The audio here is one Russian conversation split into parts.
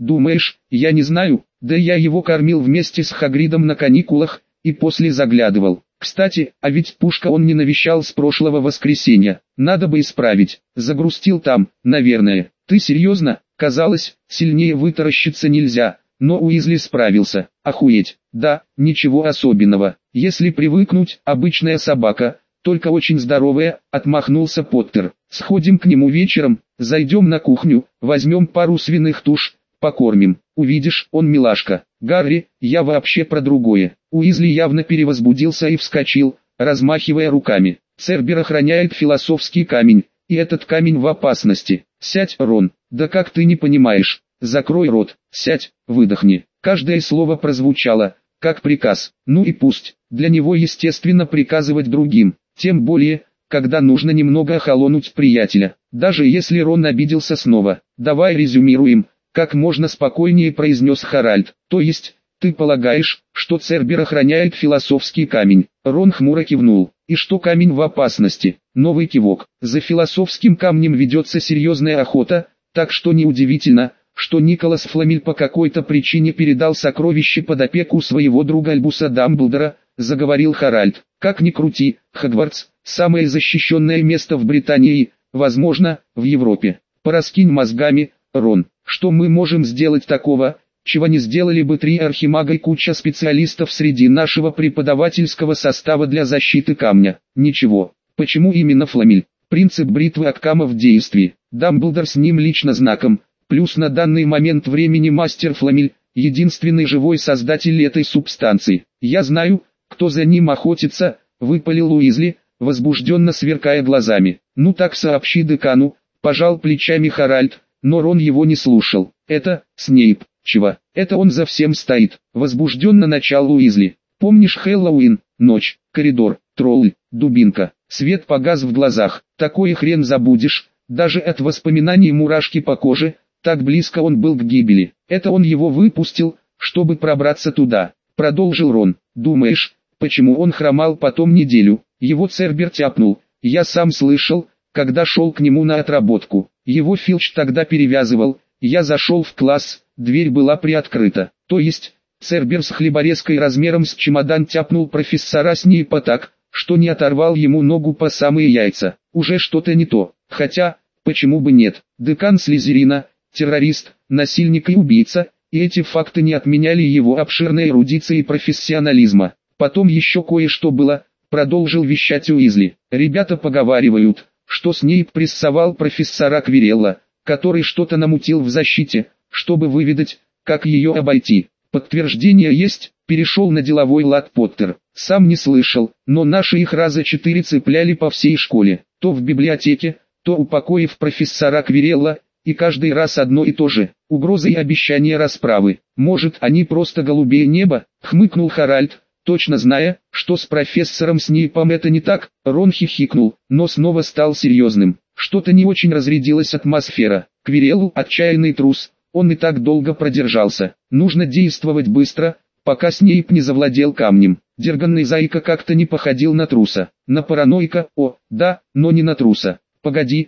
Думаешь, я не знаю? Да я его кормил вместе с Хагридом на каникулах, и после заглядывал. Кстати, а ведь Пушка он не навещал с прошлого воскресенья. Надо бы исправить. Загрустил там, наверное. Ты серьезно? Казалось, сильнее вытаращиться нельзя. Но Уизли справился. Охуеть. Да, ничего особенного. Если привыкнуть, обычная собака, только очень здоровая, отмахнулся Поттер. Сходим к нему вечером, зайдем на кухню, возьмем пару свиных туш, покормим. Увидишь, он милашка. Гарри, я вообще про другое. Уизли явно перевозбудился и вскочил, размахивая руками. Цербер охраняет философский камень, и этот камень в опасности. Сядь, Рон. Да как ты не понимаешь? Закрой рот, сядь, выдохни. Каждое слово прозвучало, как приказ. Ну и пусть. Для него естественно приказывать другим. Тем более, когда нужно немного охолонуть приятеля. Даже если Рон обиделся снова. Давай резюмируем, как можно спокойнее произнес Харальд. То есть, ты полагаешь, что Цербер охраняет философский камень? Рон хмуро кивнул. И что камень в опасности? Новый кивок. За философским камнем ведется серьезная охота, так что неудивительно, что Николас Фламель по какой-то причине передал сокровище под опеку своего друга Альбуса Дамблдора, заговорил Харальд. Как ни крути, Хогвартс – самое защищенное место в Британии, возможно, в Европе. Пораскинь мозгами, Рон, что мы можем сделать такого, чего не сделали бы 3 архимага и куча специалистов среди нашего преподавательского состава для защиты камня? Ничего. Почему именно Фламель? Принцип бритвы Оккама в действии. Дамблдор с ним лично знаком. Плюс на данный момент времени мастер Фламель, единственный живой создатель этой субстанции. Я знаю, кто за ним охотится, выпалил Уизли, возбужденно сверкая глазами. Ну так сообщи декану, пожал плечами Харальд, но Рон его не слушал. Это, Снейп, чего? Это он за всем стоит, возбужденно начал Уизли. Помнишь Хэллоуин, ночь, коридор, тролль, дубинка, свет погас в глазах, такой хрен забудешь, даже от воспоминаний мурашки по коже. Так близко он был к гибели. Это он его выпустил, чтобы пробраться туда. Продолжил Рон. Думаешь, почему он хромал потом неделю? Его Цербер тяпнул. Я сам слышал, когда шел к нему на отработку. Его Филч тогда перевязывал. Я зашел в класс, дверь была приоткрыта. То есть, Цербер с хлеборезкой размером с чемодан тяпнул профессора Снейпа так, что не оторвал ему ногу по самые яйца. Уже что-то не то. Хотя, почему бы нет? Декан Слизерина, террорист, насильник и убийца, и эти факты не отменяли его обширной эрудиции и профессионализма. Потом еще кое-что было, продолжил вещать Уизли. Ребята поговаривают, что Снейп прессовал профессора Квирелла, который что-то намутил в защите, чтобы выведать, как ее обойти. Подтверждение есть, перешел на деловой лад Поттер. Сам не слышал, но наши их раза 4 цепляли по всей школе, то в библиотеке, то у покоев профессора Квирелла. И каждый раз одно и то же, угрозы и обещания расправы. Может, они просто голубее неба, хмыкнул Харальд, точно зная, что с профессором Снейпом это не так. Рон хихикнул, но снова стал серьезным. Что-то не очень разрядилась атмосфера. Квирелл отчаянный трус, он и так долго продержался. Нужно действовать быстро, пока Снейп не завладел камнем. Дерганный зайка как-то не походил на труса. На параноика, да, но не на труса. Погоди,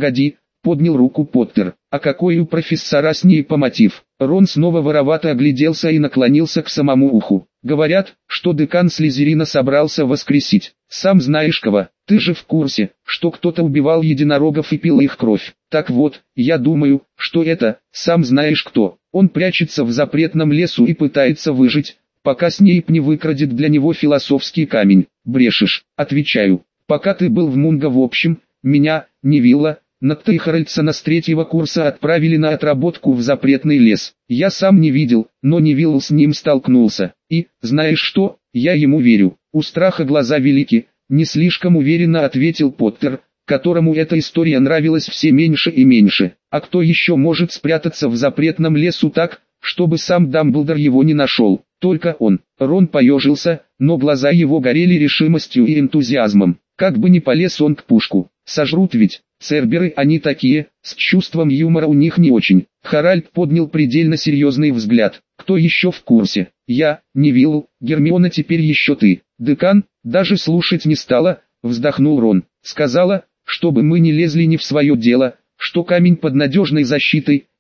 поднял руку Поттер. А какой у профессора Снейпа мотив? Рон снова воровато огляделся и наклонился к самому уху. Говорят, что декан Слизерина собрался воскресить. Сам знаешь кого, ты же в курсе, что кто-то убивал единорогов и пил их кровь. Так вот, я думаю, что это, сам знаешь кто. Он прячется в запретном лесу и пытается выжить, пока Снейп не выкрадет для него философский камень. Брешешь, отвечаю. Пока ты был в Мунго в общем, меня, Невилла, Нотта и Харальдсона с 3-го курса отправили на отработку в запретный лес. Я сам не видел, но Невилл с ним столкнулся. И, знаешь что, я ему верю. У страха глаза велики, не слишком уверенно ответил Поттер, которому эта история нравилась все меньше и меньше. А кто еще может спрятаться в запретном лесу так, чтобы сам Дамблдор его не нашел? Только он. Рон поежился, но глаза его горели решимостью и энтузиазмом. Как бы ни полез он к Пушку. Сожрут ведь. Церберы они такие, с чувством юмора у них не очень. Харальд поднял предельно серьезный взгляд. Кто еще в курсе? Я, Невилл, Гермиона, теперь еще ты. Декан, даже слушать не стала, вздохнул Рон. Сказала, чтобы мы не лезли не в свое дело, что камень под надежной защитой,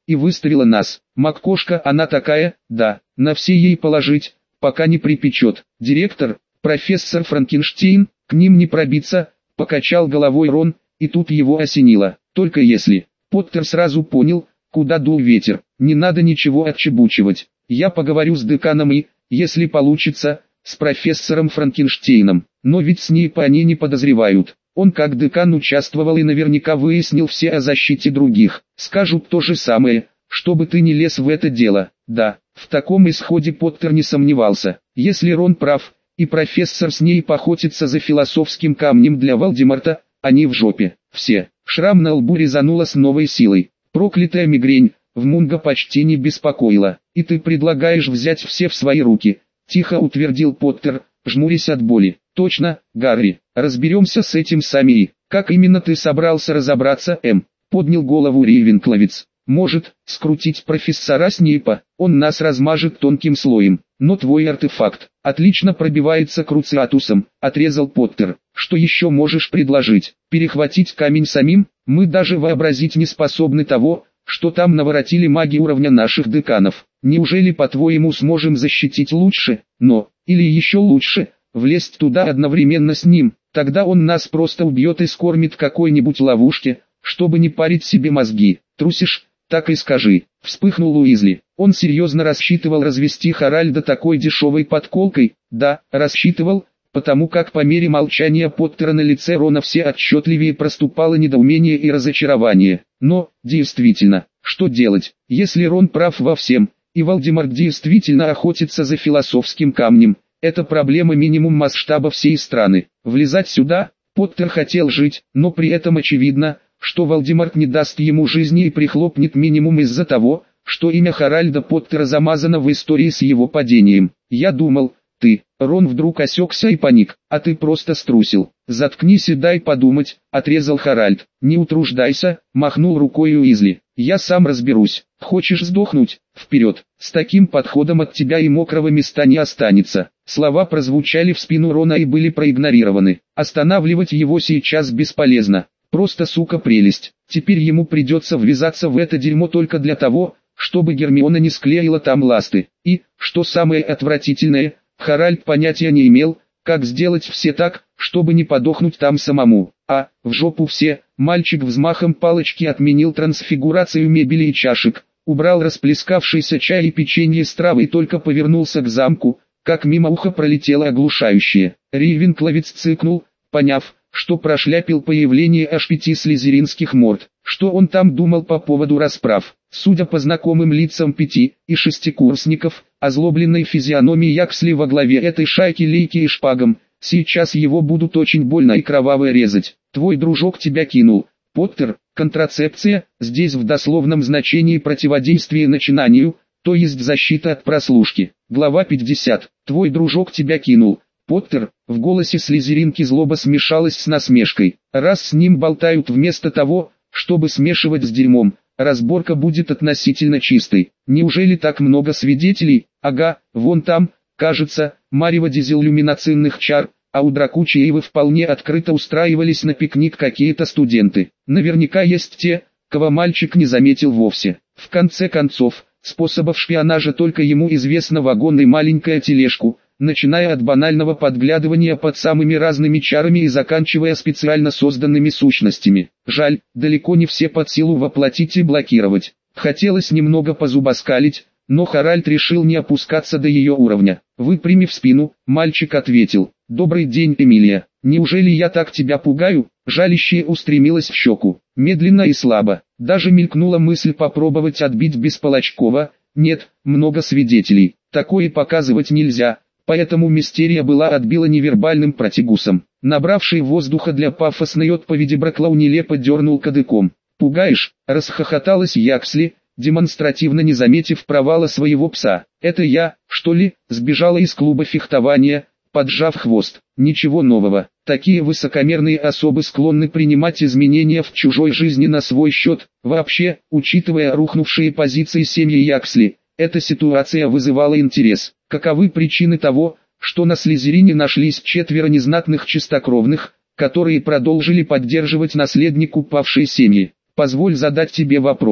и выставила нас. Маккошка она такая, да, на все ей положить, пока не припечет. Директор, профессор Франкенштейн, к ним не пробиться, покачал головой Рон, и тут его осенило. Только если. Поттер сразу понял, куда дул ветер. Не надо ничего отчебучивать. Я поговорю с деканом и, если получится, с профессором Франкенштейном. Но ведь Снейпа они не подозревают. Он как декан участвовал и наверняка выяснил все о защите других. Скажут то же самое, чтобы ты не лез в это дело. Да, в таком исходе Поттер не сомневался. Если Рон прав, и профессор Снейп охотится за философским камнем для Волдеморта, они в жопе. Все. Шрам на лбу резануло с новой силой. Проклятая мигрень, в Мунга почти не беспокоила. И ты предлагаешь взять все в свои руки, тихо утвердил Поттер, жмурясь от боли. Точно, Гарри, разберемся с этим сами и... Как именно ты собрался разобраться, поднял голову Рейвенкловец. Может, скрутить профессора Снейпа, он нас размажет тонким слоем. Но твой артефакт отлично пробивается Круциатусом, отрезал Поттер. Что еще можешь предложить? Перехватить камень самим? Мы даже вообразить не способны того, что там наворотили маги уровня наших деканов. Неужели, по-твоему, сможем защитить лучше? Но, или еще лучше, влезть туда одновременно с ним, тогда он нас просто убьет и скормит какой-нибудь ловушке, чтобы не парить себе мозги. Трусишь? Так и скажи. Вспыхнул Уизли. Он серьезно рассчитывал развести Харальда такой дешевой подколкой. Да, рассчитывал, потому как по мере молчания Поттера на лице Рона все отчетливее проступало недоумение и разочарование. Но, действительно, что делать, если Рон прав во всем, и Волдеморт действительно охотится за философским камнем? Это проблема минимум масштаба всей страны. Влезать сюда, Поттер хотел жить, но при этом очевидно, что Волдеморт не даст ему жизни и прихлопнет минимум из-за того, что имя Харальда Поттера замазано в истории с его падением. Я думал, ты, Рон вдруг осекся и паник, а ты просто струсил. Заткнись и дай подумать, отрезал Харальд. Не утруждайся, махнул рукой Уизли. Я сам разберусь. Хочешь сдохнуть? Вперед. С таким подходом от тебя и мокрого места не останется. Слова прозвучали в спину Рона и были проигнорированы. Останавливать его сейчас бесполезно. Просто сука прелесть. Теперь ему придется ввязаться в это дерьмо только для того, чтобы Гермиона не склеила там ласты. И, что самое отвратительное, Харальд понятия не имел, как сделать все так, чтобы не подохнуть там самому. А, в жопу все, мальчик взмахом палочки отменил трансфигурацию мебели и чашек, убрал расплескавшийся чай и печенье с травы и только повернулся к замку, как мимо уха пролетело оглушающее. Рейвенкловец цыкнул, поняв, что прошляпил появление аж 5 слизеринских морд. Что он там думал по поводу расправ? Судя по знакомым лицам 5 и 6-курсников, озлобленной физиономии Яксли во главе этой шайки лейки и шпагом, сейчас его будут очень больно и кроваво резать. Твой дружок тебя кинул. Поттер, контрацепция, здесь в дословном значении противодействие начинанию, то есть защита от прослушки. Глава 50. Твой дружок тебя кинул. Поттер, в голосе слизеринки злоба смешалась с насмешкой. Раз с ним болтают вместо того, чтобы смешивать с дерьмом, разборка будет относительно чистой. Неужели так много свидетелей? Ага, вон там, кажется, марево дизеллюминацинных чар, а у Дракучиевы вполне открыто устраивались на пикник какие-то студенты. Наверняка есть те, кого мальчик не заметил вовсе. В конце концов, способов шпионажа только ему известно вагон и маленькая тележку, начиная от банального подглядывания под самыми разными чарами и заканчивая специально созданными сущностями. Жаль, далеко не все под силу воплотить и блокировать. Хотелось немного позубоскалить, но Харальд решил не опускаться до ее уровня. Выпрямив спину, мальчик ответил: «Добрый день, Эмилия. Неужели я так тебя пугаю?» Жалящее устремилось в щеку, медленно и слабо. Даже мелькнула мысль попробовать отбить Бесполочкова. Нет, много свидетелей, такое показывать нельзя. Поэтому мистерия была отбила невербальным протигусом. Набравший воздуха для пафосной отповеди Браклау нелепо дернул кадыком. «Пугаешь?» – расхохоталась Яксли, демонстративно не заметив провала своего пса. «Это я, что ли, сбежала из клуба фехтования, поджав хвост? Ничего нового. Такие высокомерные особы склонны принимать изменения в чужой жизни на свой счет. Вообще, учитывая рухнувшие позиции семьи Яксли, эта ситуация вызывала интерес. Каковы причины того, что на Слизерине нашлись 4 незнатных чистокровных, которые продолжили поддерживать наследник упавшей семьи? Позволь задать тебе вопрос.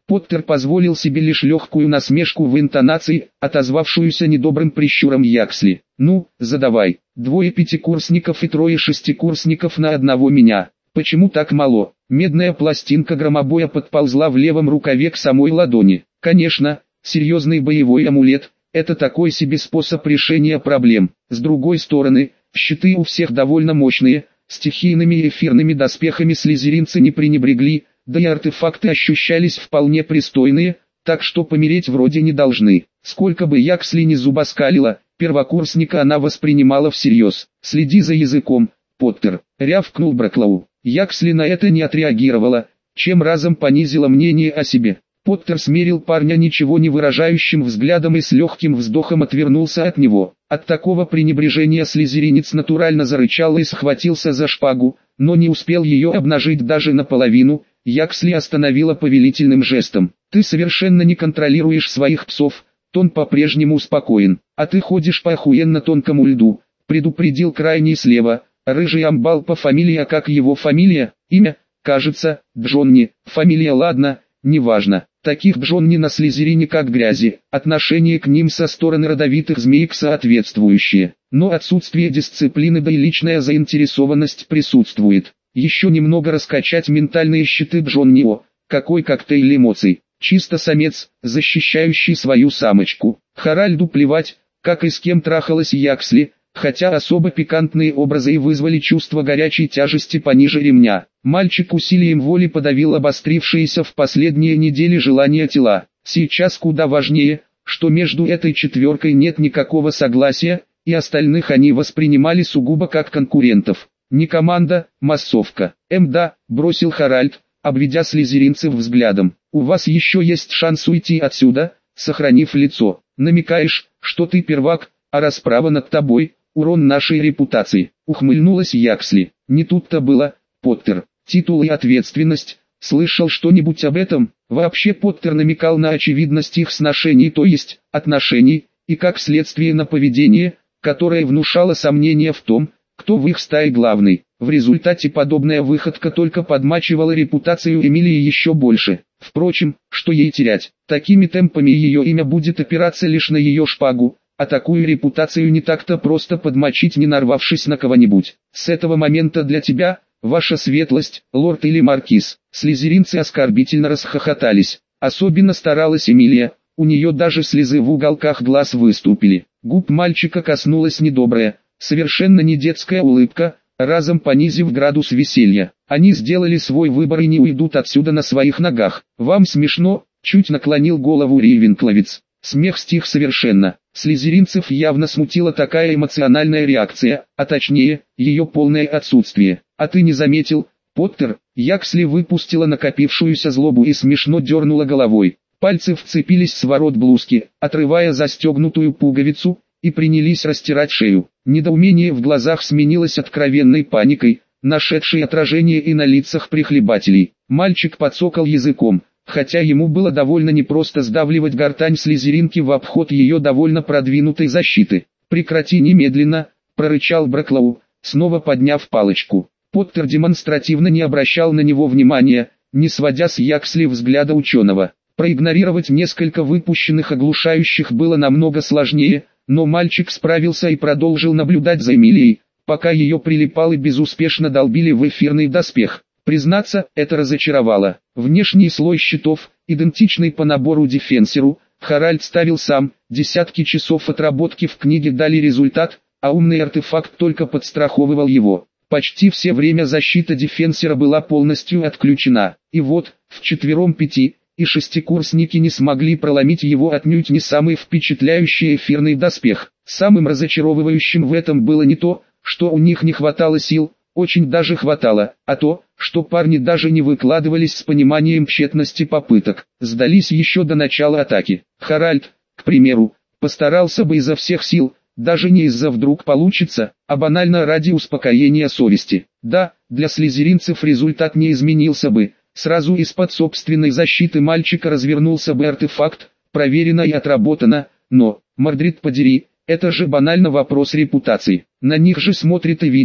Поттер позволил себе лишь легкую насмешку в интонации, отозвавшуюся недобрым прищуром Яксли. «Ну, задавай. 2 пятикурсников и 3 шестикурсников на одного меня. Почему так мало?» Медная пластинка громобоя подползла в левом рукаве к самой ладони. «Конечно, серьезный боевой амулет – это такой себе способ решения проблем. С другой стороны, щиты у всех довольно мощные, стихийными и эфирными доспехами слизеринцы не пренебрегли, да и артефакты ощущались вполне пристойные, так что помереть вроде не должны». Сколько бы Яксли ни зубоскалила, первокурсника она воспринимала всерьез. «Следи за языком, Поттер», — рявкнул Браклоу. Яксли на это не отреагировала, чем разом понизила мнение о себе. Поттер смерил парня ничего не выражающим взглядом и с легким вздохом отвернулся от него. От такого пренебрежения слизеринец натурально зарычал и схватился за шпагу, но не успел ее обнажить даже наполовину. Яксли остановила повелительным жестом. «Ты совершенно не контролируешь своих псов», тон по-прежнему спокоен. «А ты ходишь по охуенно тонкому льду», предупредил крайний слева. «Рыжий амбал по фамилии, а как его фамилия? Имя? Кажется, Джонни. Фамилия, ладно, неважно. Таких Джонни на Слизерине как грязи. Отношение к ним со стороны родовитых змеек соответствующее. Но отсутствие дисциплины да и личная заинтересованность присутствует. Еще немного раскачать ментальные щиты Джонни. О, какой коктейль эмоций. Чисто самец, защищающий свою самочку. Харальду плевать, как и с кем трахалась Яксли, хотя особо пикантные образы и вызвали чувство горячей тяжести пониже ремня. Мальчик усилием воли подавил обострившиеся в последние недели желания тела. Сейчас куда важнее, что между этой четверкой нет никакого согласия, и остальных они воспринимали сугубо как конкурентов. Не команда, массовка. Да, бросил Харальд, обведя слизеринцев взглядом. У вас еще есть шанс уйти отсюда, сохранив лицо. Намекаешь, что ты первак, а расправа над тобой – урон нашей репутации. Ухмыльнулась Яксли. Не тут-то было, Поттер. Титул и ответственность. Слышал что-нибудь об этом? Вообще Поттер намекал на очевидность их сношений, то есть отношений, и как следствие на поведение, которое внушало сомнения в том, кто в их стае главный. В результате подобная выходка только подмачивала репутацию Эмилии еще больше. Впрочем, что ей терять? Такими темпами ее имя будет опираться лишь на ее шпагу, а такую репутацию не так-то просто подмочить, не нарвавшись на кого-нибудь. С этого момента для тебя, ваша светлость, лорд или маркиз. Слизеринцы оскорбительно расхохотались. Особенно старалась Эмилия, у нее даже слезы в уголках глаз выступили. Губ мальчика коснулась недобрая, совершенно не детская улыбка, разом понизив градус веселья. Они сделали свой выбор и не уйдут отсюда на своих ногах. «Вам смешно?» — чуть наклонил голову Рейвенкловец. Смех стих совершенно. Слизеринцев явно смутила такая эмоциональная реакция, а точнее, ее полное отсутствие. «А ты не заметил, Поттер?» Яксли выпустила накопившуюся злобу и смешно дернула головой. Пальцы вцепились в ворот блузки, отрывая застегнутую пуговицу, и принялись растирать шею. Недоумение в глазах сменилось откровенной паникой, нашедшей отражение и на лицах прихлебателей. Мальчик подсокал языком, хотя ему было довольно непросто сдавливать гортань слизеринки в обход ее довольно продвинутой защиты. «Прекрати немедленно», — прорычал Браклоу, снова подняв палочку. Поттер демонстративно не обращал на него внимания, не сводя с Яксли взгляда ученого. Проигнорировать несколько выпущенных оглушающих было намного сложнее, но мальчик справился и продолжил наблюдать за Эмилией, пока ее прилипал и безуспешно долбили в эфирный доспех. Признаться, это разочаровало. Внешний слой щитов, идентичный по набору дефенсеру, Харальд ставил сам, десятки часов отработки в книге дали результат, а умный артефакт только подстраховывал его. Почти все время защита дефенсера была полностью отключена, и вот, вчетвером 5 и шестикурсники не смогли проломить его отнюдь не самый впечатляющий эфирный доспех. Самым разочаровывающим в этом было не то, что у них не хватало сил, очень даже хватало, а то, что парни даже не выкладывались с пониманием тщетности попыток, сдались еще до начала атаки. Харальд, к примеру, постарался бы изо всех сил, даже не из-за вдруг получится, а банально ради успокоения совести. Да, для слизеринцев результат не изменился бы. Сразу из-под собственной защиты мальчика развернулся бы артефакт, проверено и отработано, но, Мордрид подери, это же банально вопрос репутации. На них же смотрит и видит,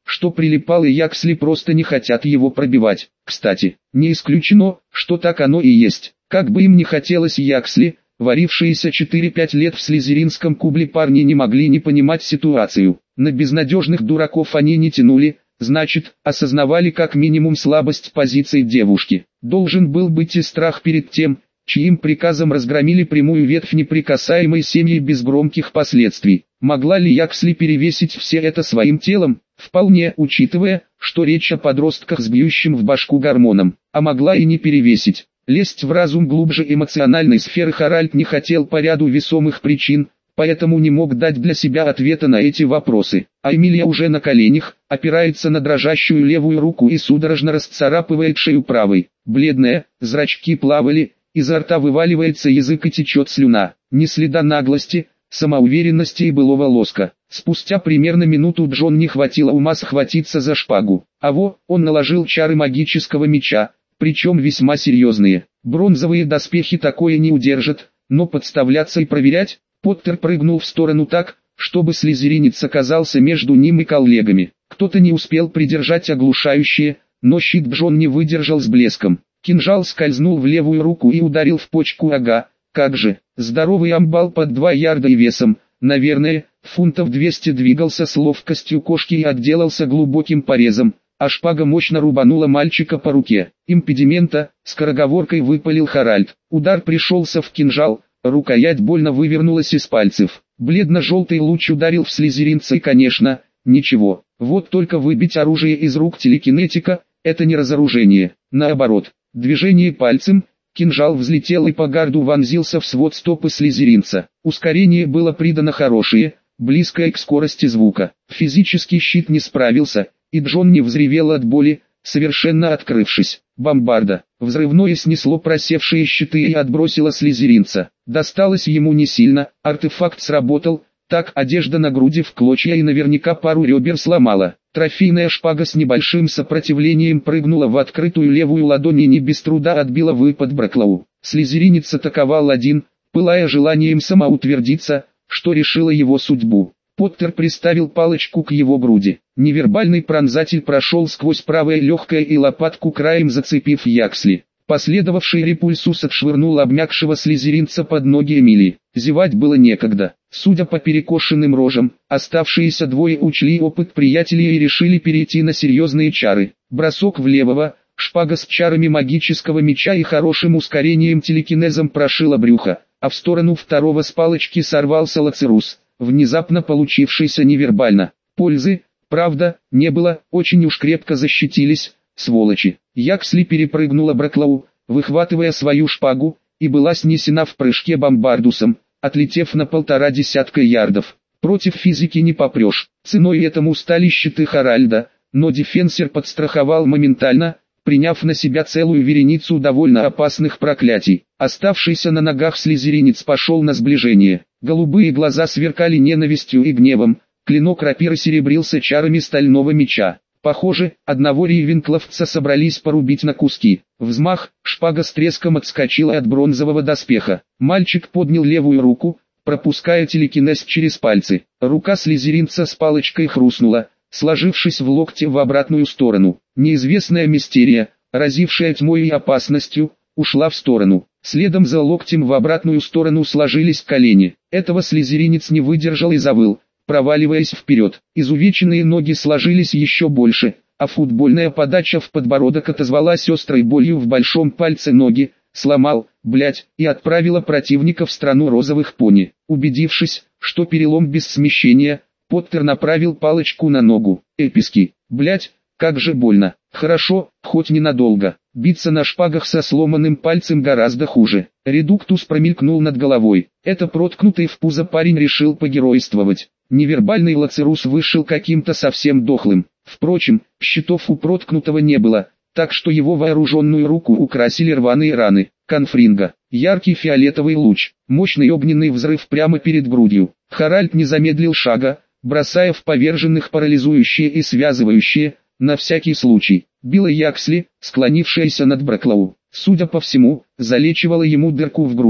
что прилипал и Яксли просто не хотят его пробивать. Кстати, не исключено, что так оно и есть. Как бы им ни хотелось Яксли, варившиеся 4-5 лет в слизеринском кубле парни не могли не понимать ситуацию. На безнадежных дураков они не тянули, значит, осознавали как минимум слабость позиций девушки. Должен был быть и страх перед тем, чьим приказом разгромили прямую ветвь неприкасаемой семьи без громких последствий. Могла ли Яксли перевесить все это своим телом? Вполне, учитывая, что речь о подростках с бьющим в башку гормоном. А могла и не перевесить. Лезть в разум глубже эмоциональной сферы Харальд не хотел по ряду весомых причин, поэтому не мог дать для себя ответа на эти вопросы. А Эмилия уже на коленях, опирается на дрожащую левую руку и судорожно расцарапывает шею правой. Бледная, зрачки плавали, изо рта вываливается язык и течет слюна. Ни следа наглости, самоуверенности и былого лоска. Спустя примерно минуту Джон не хватило ума схватиться за шпагу. Он наложил чары магического меча, причем весьма серьезные. Бронзовые доспехи такое не удержат, но подставляться и проверять? Поттер прыгнул в сторону так, чтобы слизеринец оказался между ним и коллегами. Кто-то не успел придержать оглушающее, но щит Джон не выдержал с блеском. Кинжал скользнул в левую руку и ударил в почку. Ага, как же, здоровый амбал под 2 ярда и весом, наверное, фунтов 200 двигался с ловкостью кошки и отделался глубоким порезом, а шпага мощно рубанула мальчика по руке. Импедимента, скороговоркой выпалил Харальд. Удар пришелся в кинжал, рукоять больно вывернулась из пальцев. Бледно-желтый луч ударил в слизеринца и, конечно, ничего. Вот только выбить оружие из рук телекинетика – это не разоружение. Наоборот, движение пальцем, кинжал взлетел и по гарду вонзился в свод стопы слизеринца. Ускорение было придано хорошее, близкое к скорости звука. Физический щит не справился, и Джон не взревел от боли, совершенно открывшись. Бомбарда. Взрывное снесло просевшие щиты и отбросило слизеринца. Досталось ему не сильно, артефакт сработал, так одежда на груди в клочья и наверняка пару ребер сломала. Трофейная шпага с небольшим сопротивлением прыгнула в открытую левую ладонь и не без труда отбила выпад Брэклоу. Слизеринец атаковал один, пылая желанием самоутвердиться, что решило его судьбу. Поттер приставил палочку к его груди. Невербальный пронзатель прошел сквозь правое легкое и лопатку, краем зацепив Яксли. Последовавший репульсус отшвырнул обмякшего слизеринца под ноги Эмилии. Зевать было некогда. Судя по перекошенным рожам, оставшиеся двое учли опыт приятелей и решили перейти на серьезные чары. Бросок в левого, шпага с чарами магического меча и хорошим ускорением телекинезом прошила брюхо, а в сторону второго с палочки сорвался Лацерус, внезапно получившийся невербально. Пользы, правда, не было, очень уж крепко защитились, сволочи. Яксли перепрыгнула Брэклоу, выхватывая свою шпагу, и была снесена в прыжке бомбардусом, отлетев на 1,5 десятка ярдов. Против физики не попрешь. Ценой этому стали щиты Харальда, но дефенсер подстраховал моментально, приняв на себя целую вереницу довольно опасных проклятий. Оставшийся на ногах слизеринец пошел на сближение. Голубые глаза сверкали ненавистью и гневом, клинок рапиры серебрился чарами стального меча. Похоже, одного рейвенкловца собрались порубить на куски. Взмах, шпага с треском отскочила от бронзового доспеха. Мальчик поднял левую руку, пропуская телекинез через пальцы. Рука слизеринца с палочкой хрустнула, сложившись в локте в обратную сторону. Неизвестная мистерия, разившая тьмой и опасностью, ушла в сторону. Следом за локтем в обратную сторону сложились колени. Этого слизеринец не выдержал и завыл, проваливаясь вперед. Изувеченные ноги сложились еще больше, а футбольная подача в подбородок отозвалась острой болью в большом пальце ноги, сломал, и отправила противника в страну розовых пони. Убедившись, что перелом без смещения, Поттер направил палочку на ногу. Эписки. Как же больно. Хорошо, хоть ненадолго. Биться на шпагах со сломанным пальцем гораздо хуже. Редуктус промелькнул над головой. Это проткнутый в пузо парень решил погеройствовать. Невербальный Лацерус вышел каким-то совсем дохлым. Впрочем, щитов у проткнутого не было, так что его вооруженную руку украсили рваные раны. Конфринга. Яркий фиолетовый луч. Мощный огненный взрыв прямо перед грудью. Харальд не замедлил шага, бросая в поверженных парализующие и связывающие, на всякий случай. Била Яксли, склонившаяся над Брэклоу. Судя по всему, залечивала ему дырку в груди.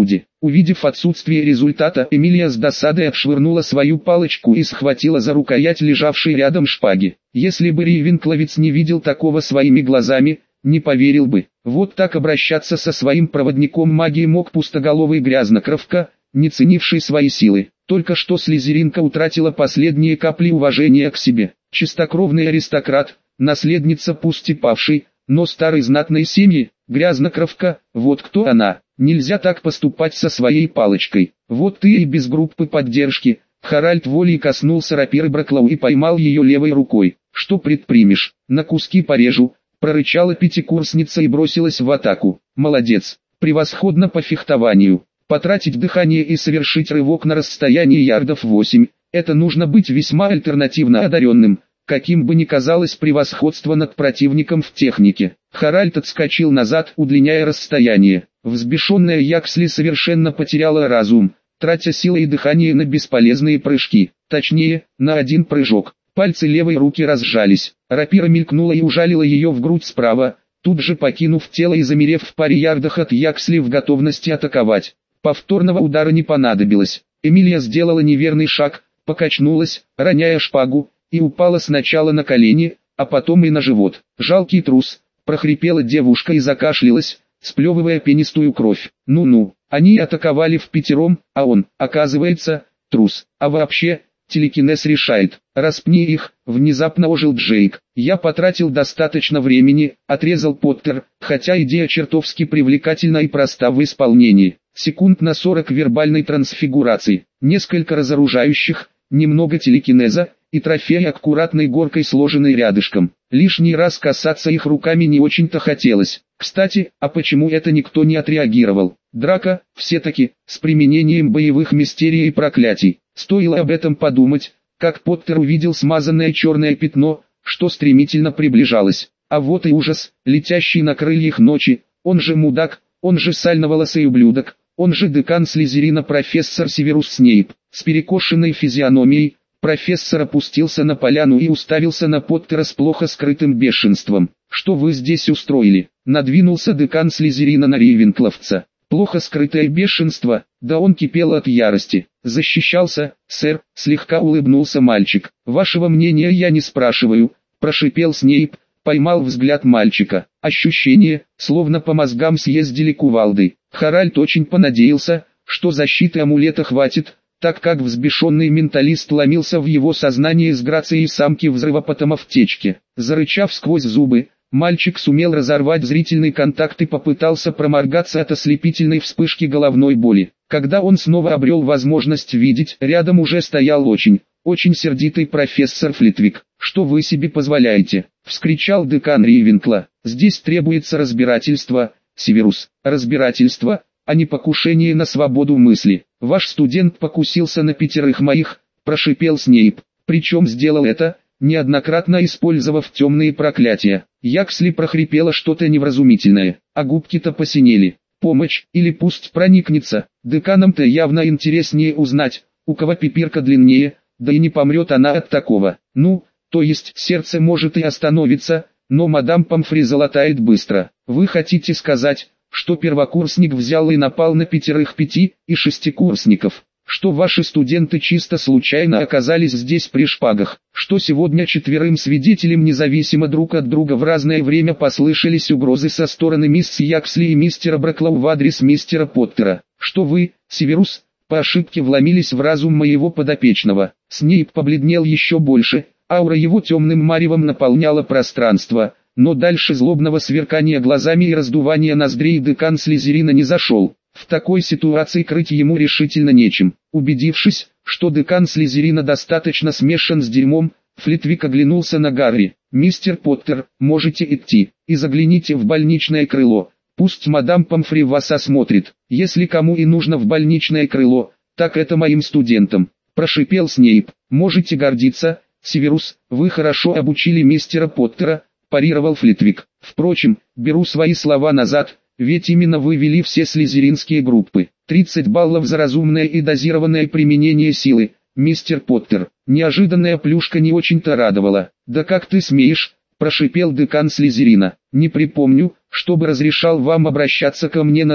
Увидев отсутствие результата, Эмилия с досадой отшвырнула свою палочку и схватила за рукоять лежавшей рядом шпаги. Если бы Рейвенкловец не видел такого своими глазами, не поверил бы. Вот так обращаться со своим проводником магии мог пустоголовый грязнокровка, не ценивший свои силы. Только что слизеринка утратила последние капли уважения к себе. Чистокровный аристократ, наследница пусть и павшей, но старой знатной семьи, грязнокровка, вот кто она. Нельзя так поступать со своей палочкой. Вот ты и без группы поддержки. Харальд волей коснулся рапиры Браклау и поймал ее левой рукой. Что предпримешь? На куски порежу, прорычала пятикурсница и бросилась в атаку. Молодец, превосходно по фехтованию. Потратить дыхание и совершить рывок на расстоянии ярдов 8. Это нужно быть весьма альтернативно одаренным, каким бы ни казалось превосходство над противником в технике. Харальд отскочил назад, удлиняя расстояние. Взбешенная Яксли совершенно потеряла разум, тратя силы и дыхание на бесполезные прыжки. Точнее, на один прыжок. Пальцы левой руки разжались. Рапира мелькнула и ужалила ее в грудь справа, тут же покинув тело и замерев в паре ярдах от Яксли в готовности атаковать. Повторного удара не понадобилось. Эмилия сделала неверный шаг, покачнулась, роняя шпагу, и упала сначала на колени, а потом и на живот. «Жалкий трус», — прохрипела девушка и закашлялась, сплевывая пенистую кровь. «Ну-ну, они атаковали впятером, а он, оказывается, трус. А вообще, телекинез решает. Распни их», — внезапно ожил Джейк. «Я потратил достаточно времени», — отрезал Поттер, хотя идея чертовски привлекательна и проста в исполнении. Секунд на 40 вербальной трансфигурации, несколько разоружающих, немного телекинеза, и трофей аккуратной горкой сложенный рядышком. Лишний раз касаться их руками не очень-то хотелось. Кстати, а почему это никто не отреагировал? Драка, все-таки, с применением боевых мистерий и проклятий. Стоило об этом подумать, как Поттер увидел смазанное черное пятно, что стремительно приближалось. А вот и ужас, летящий на крыльях ночи, он же мудак, он же сальноволосый ублюдок, он же декан Слизерина профессор Северус Снейп. С перекошенной физиономией, профессор опустился на поляну и уставился на Поттера с плохо скрытым бешенством. «Что вы здесь устроили?» Надвинулся декан Слизерина на Рейвенкловца. Плохо скрытое бешенство, да он кипел от ярости. «Защищался, сэр», слегка улыбнулся мальчик. «Вашего мнения я не спрашиваю», прошипел Снейп, поймал взгляд мальчика. Ощущение, словно по мозгам съездили кувалдой. Харальд очень понадеялся, что защиты амулета хватит, так как взбешенный менталист ломился в его сознание с грацией самки взрывопотома в течке. Зарычав сквозь зубы, мальчик сумел разорвать зрительный контакт и попытался проморгаться от ослепительной вспышки головной боли. Когда он снова обрел возможность видеть, рядом уже стоял очень сердитый профессор Флитвик. «Что вы себе позволяете?» — вскричал декан Рейвенкла. «Здесь требуется разбирательство, Северус. Разбирательство, а не покушение на свободу мысли. Ваш студент покусился на 5 моих», — прошипел Снейп. Причем сделал это, неоднократно использовав темные проклятия. Яксли прохрипела что-то невразумительное, а губки-то посинели. Помощь, или пусть проникнется. Деканам-то явно интереснее узнать, у кого пипирка длиннее, да и не помрет она от такого. Ну, то есть сердце может и остановиться, но мадам Помфри залатает быстро. Вы хотите сказать, что первокурсник взял и напал на 5 и 6-курсников? Что ваши студенты чисто случайно оказались здесь при шпагах? Что сегодня 4 свидетелям независимо друг от друга в разное время послышались угрозы со стороны мисс Яксли и мистера Браклау в адрес мистера Поттера? Что вы, Северус, по ошибке вломились в разум моего подопечного? Снейп побледнел еще больше, аура его темным маревом наполняла пространство, но дальше злобного сверкания глазами и раздувания ноздрей декан Слизерина не зашел. В такой ситуации крыть ему решительно нечем. Убедившись, что декан Слизерина достаточно смешан с дерьмом, Флитвик оглянулся на Гарри. «Мистер Поттер, можете идти, и загляните в больничное крыло. Пусть мадам Помфри вас осмотрит. Если кому и нужно в больничное крыло, так это моим студентам», – прошипел Снейп. «Можете гордиться, Северус, вы хорошо обучили мистера Поттера», – парировал Флитвик. «Впрочем, беру свои слова назад, ведь именно вы вели все слизеринские группы. 30 баллов за разумное и дозированное применение силы, мистер Поттер». Неожиданная плюшка не очень-то радовала. «Да как ты смеешь?» – прошипел декан Слизерина. «Не припомню, чтобы разрешал вам обращаться ко мне на «ты»,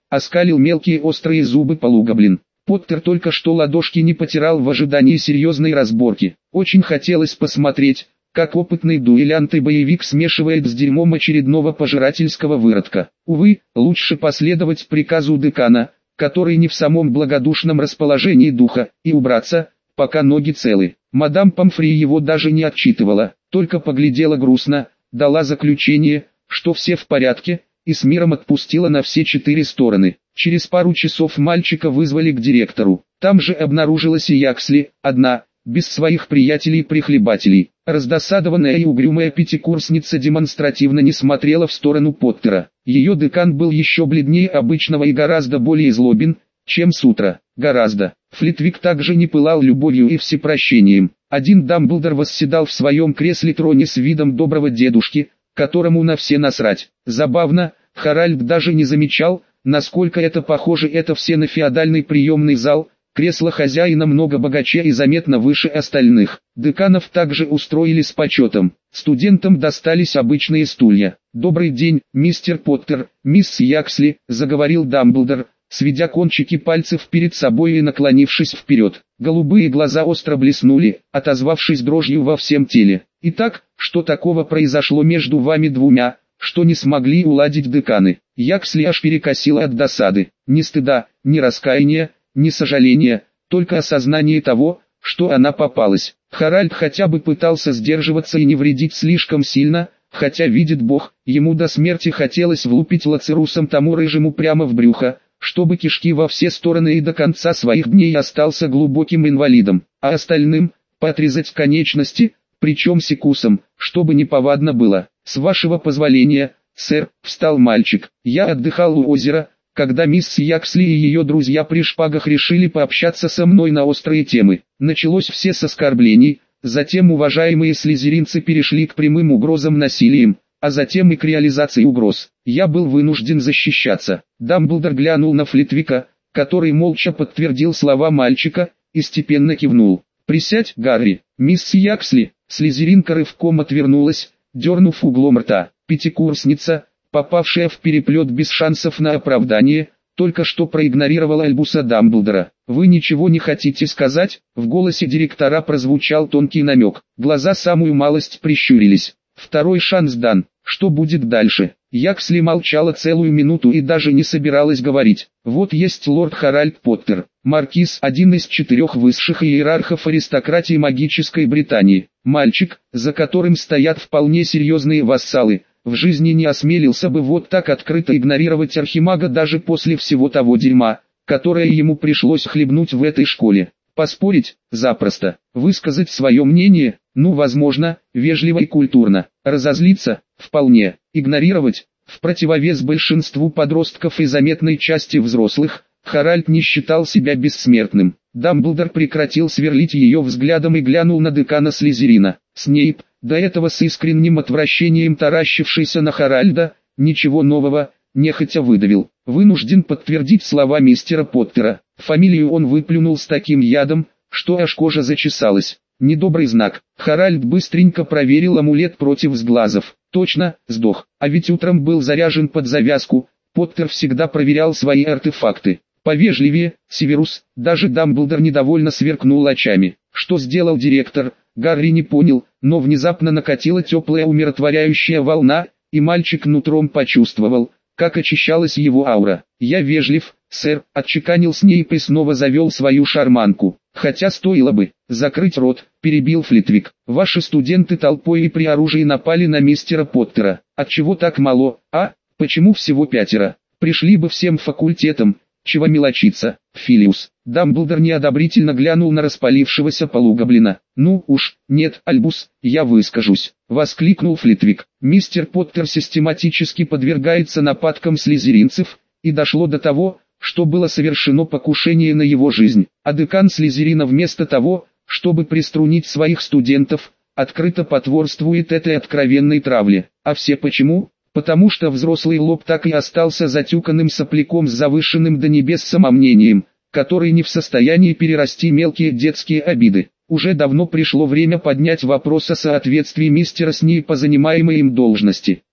оскалил мелкие острые зубы полугоблин. Поттер только что ладошки не потирал в ожидании серьезной разборки. Очень хотелось посмотреть, как опытный дуэлянт и боевик смешивает с дерьмом очередного пожирательского выродка. Увы, лучше последовать приказу декана, который не в самом благодушном расположении духа, и убраться, пока ноги целы. Мадам Помфри его даже не отчитывала, только поглядела грустно, дала заключение, что все в порядке, и с миром отпустила на все 4 стороны. Через пару часов мальчика вызвали к директору. Там же обнаружилась и Яксли, одна, без своих приятелей-прихлебателей. Раздосадованная и угрюмая пятикурсница демонстративно не смотрела в сторону Поттера. Ее декан был еще бледнее обычного и гораздо более злобен, чем с утра. Гораздо. Флитвик также не пылал любовью и всепрощением. Один Дамблдор восседал в своем кресле-троне с видом доброго дедушки, которому на все насрать. Забавно, Харальд даже не замечал, насколько это похоже это все на феодальный приемный зал. Кресло хозяина много богаче и заметно выше остальных. Деканов также устроили с почетом. Студентам достались обычные стулья. «Добрый день, мистер Поттер, мисс Яксли», — заговорил Дамблдор, сведя кончики пальцев перед собой и наклонившись вперед. Голубые глаза остро блеснули, отозвавшись дрожью во всем теле. «Итак, что такого произошло между вами двумя, что не смогли уладить деканы?» Яксли аж перекосила от досады. Ни стыда, ни раскаяния, ни сожаления, только осознание того, что она попалась. Харальд хотя бы пытался сдерживаться и не вредить слишком сильно, хотя видит Бог, ему до смерти хотелось влупить лацерусом тому рыжему прямо в брюхо, чтобы кишки во все стороны и до конца своих дней остался глубоким инвалидом, а остальным поотрезать конечности, причем секусом, чтобы неповадно было. «С вашего позволения, сэр», — встал мальчик, — «я отдыхал у озера, когда мисс Яксли и ее друзья при шпагах решили пообщаться со мной на острые темы. Началось все с оскорблений, затем уважаемые слизеринцы перешли к прямым угрозам насилием, а затем и к реализации угроз. Я был вынужден защищаться». Дамблдор глянул на Флитвика, который молча подтвердил слова мальчика, и степенно кивнул. «Присядь, Гарри». Мисс Яксли, слизеринка рывком отвернулась, дернув углом рта. Пятикурсница, попавшая в переплет без шансов на оправдание, только что проигнорировала Альбуса Дамблдора. «Вы ничего не хотите сказать?» В голосе директора прозвучал тонкий намек. Глаза самую малость прищурились. «Второй шанс дан. Что будет дальше?» Яксли молчала целую минуту и даже не собиралась говорить. «Вот есть лорд Харальд Поттер, маркиз, один из 4 высших иерархов аристократии магической Британии. Мальчик, за которым стоят вполне серьезные вассалы. В жизни не осмелился бы вот так открыто игнорировать архимага даже после всего того дерьма, которое ему пришлось хлебнуть в этой школе. Поспорить? Запросто. Высказать свое мнение? Ну, возможно, вежливо и культурно. Разозлиться? Вполне. Игнорировать? В противовес большинству подростков и заметной части взрослых, Харальд не считал себя бессмертным. Дамблдор прекратил сверлить ее взглядом и глянул на декана Слизерина. Снейп, до этого с искренним отвращением таращившийся на Харальда, ничего нового, нехотя выдавил. Вынужден подтвердить слова мистера Поттера. Фамилию он выплюнул с таким ядом, что аж кожа зачесалась. Недобрый знак. Харальд быстренько проверил амулет против сглазов. Точно, сдох. А ведь утром был заряжен под завязку. Поттер всегда проверял свои артефакты. Повежливее, Северус. Даже Дамблдор недовольно сверкнул очами. Что сделал директор? Гарри не понял, но внезапно накатила теплая умиротворяющая волна, и мальчик нутром почувствовал, как очищалась его аура. «Я вежлив, сэр», — отчеканил Снейп и снова завел свою шарманку. «Хотя стоило бы закрыть рот», — перебил Флитвик. «Ваши студенты толпой и при оружии напали на мистера Поттера. Отчего так мало, а? Почему всего 5? Пришли бы всем факультетом. Чего мелочиться, Филиус?» Дамблдор неодобрительно глянул на распалившегося полугоблина. «Ну уж, нет, Альбус, я выскажусь», — воскликнул Флитвик. «Мистер Поттер систематически подвергается нападкам слизеринцев, и дошло до того, что было совершено покушение на его жизнь, а декан Слизерина вместо того, чтобы приструнить своих студентов, открыто потворствует этой откровенной травле. А все почему? Потому что взрослый лоб так и остался затюканным сопляком с завышенным до небес самомнением, который не в состоянии перерасти мелкие детские обиды. Уже давно пришло время поднять вопрос о соответствии мистера Снейпа занимаемой им должности.